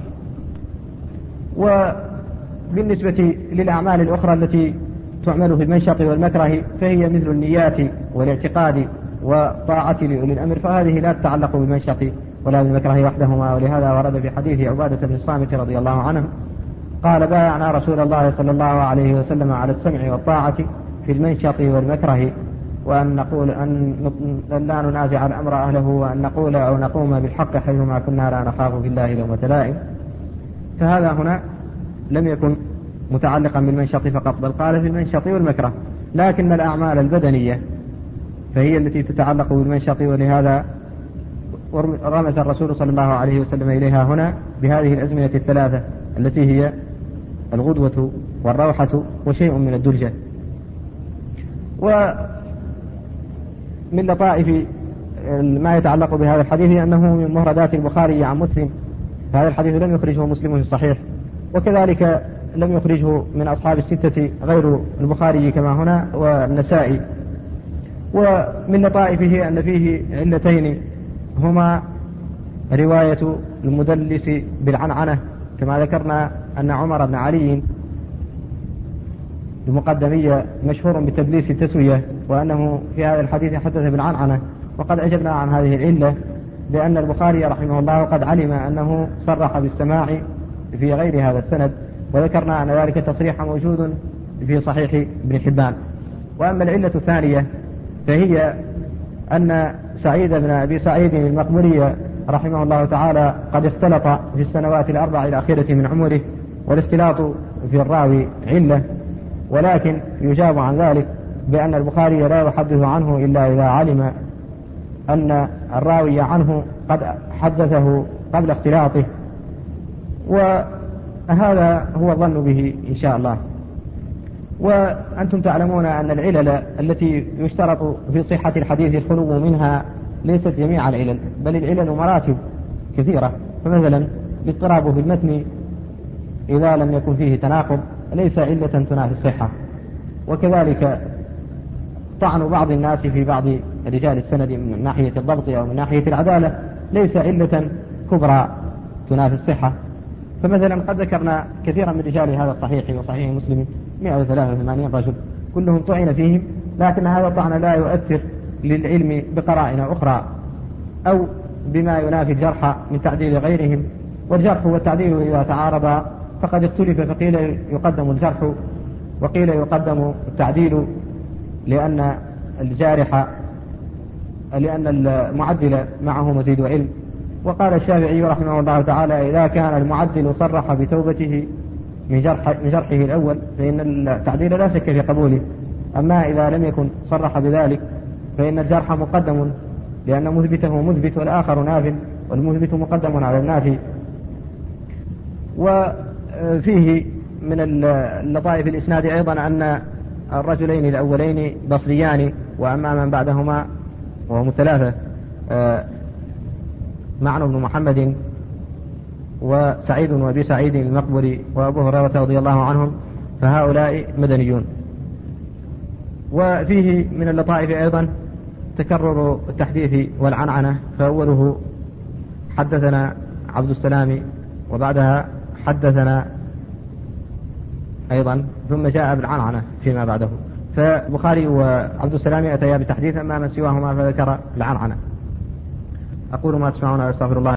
وبالنسبة للأعمال الأخرى التي تعمل في المنشط والمكره فهي مثل النيات والاعتقاد وطاعة لأولي الأمر، فهذه لا تتعلق بالمنشط ولا بالمكره وحدهما. ولهذا ورد في حديث عبادة بن الصامت رضي الله عنه قال: بايعنا رسول الله صلى الله عليه وسلم على السمع والطاعة في المنشط والمكره، وأن نقول أن لا ننازع الأمر أهله، وأن نقول أو نقوم بالحق حيثما كنا لا نخاف في الله لومة لائم. فهذا هنا لم يكن متعلقا بالمنشط فقط، بل قال في المنشط والمكره. لكن الأعمال البدنية فهي التي تتعلق بالمنشط، ولهذا رمز الرسول صلى الله عليه وسلم إليها هنا بهذه الأزمنة الثلاثة التي هي الغدوة والروحة وشيء من الدلجة. ومن لطائف ما يتعلق بهذا الحديث أنه من مفردات البخاري عن مسلم، هذا الحديث لم يخرجه مسلم في الصحيح، وكذلك لم يخرجه من أصحاب الستة غير البخاري كما هنا والنسائي. ومن لطائفه أن فيه علتين، هما رواية المدلس بالعنعنة، كما ذكرنا أن عمر بن علي المقدمية مشهور بتدليس التسوية، وأنه في هذا الحديث حدث بالعنعنة. وقد أجبنا عن هذه العلة لأن البخاري رحمه الله قد علم أنه صرح بالسماع في غير هذا السند، وذكرنا أن ذلك تصريح موجود في صحيح ابن حبان. وأما العلة الثانية فهي أن سعيد بن أبي سعيد المقبري رحمه الله تعالى قد اختلط في السنوات الأربع الأخيرة من عمره، والاختلاط في الراوي علة، ولكن يجاب عن ذلك بأن البخاري لا يحدث عنه إلا إذا علم أن الراوي عنه قد حدثه قبل اختلاطه، وهذا هو الظن به إن شاء الله. وأنتم تعلمون أن العلل التي يشترط في صحة الحديث الخلو منها ليست جميع العلل، بل العلل مراتب كثيرة. فمثلا الاضطراب في المتن إذا لم يكن فيه تناقض ليس علة تنافي الصحة، وكذلك طعن بعض الناس في بعض رجال السند من ناحية الضبط أو من ناحية العدالة ليس علة كبرى تنافي الصحة. فمثلا قد ذكرنا كثيرا من رجال هذا الصحيح وصحيح مسلم مئة وثلاثة وثمانين رجل كلهم طعن فيهم، لكن هذا الطعن لا يؤثر للعلم بقرائن أخرى أو بما ينافي الجرح من تعديل غيرهم. والجرح والتعديل إذا تعارضا فقد اختلف، فقيل يقدم الجرح وقيل يقدم التعديل، لأن الجارح لأن المعدل معه مزيد علم. وقال الشافعي رحمه الله تعالى: إذا كان المعدل صرح بتوبته من, جرح من جرحه الأول فإن التعديل لا شك في قبوله. أما إذا لم يكن صرح بذلك فإن الجرح مقدم، لأن مثبته مثبت والآخر ناف، والمثبت مقدم على النافي. وفيه من اللطائف الإسناد أيضا أن الرجلين الأولين بصريان، وأما من بعدهما وهم ثلاثة معن بن محمد وسعيد وابي سعيد المقبري وأبو هريرة رضي الله عنهم، فهؤلاء مدنيون. وفيه من اللطائف أيضا تكرر التحديث والعنعنة، فأوله حدثنا عبد السلام وبعدها حدثنا أيضا، ثم جاء بالعنعنة فيما بعده. فالبخاري وعبد السلام أتيا بالتحديث، أما من سواهما فذكر العنعنة. أقول ما تسمعون، أستغفر الله.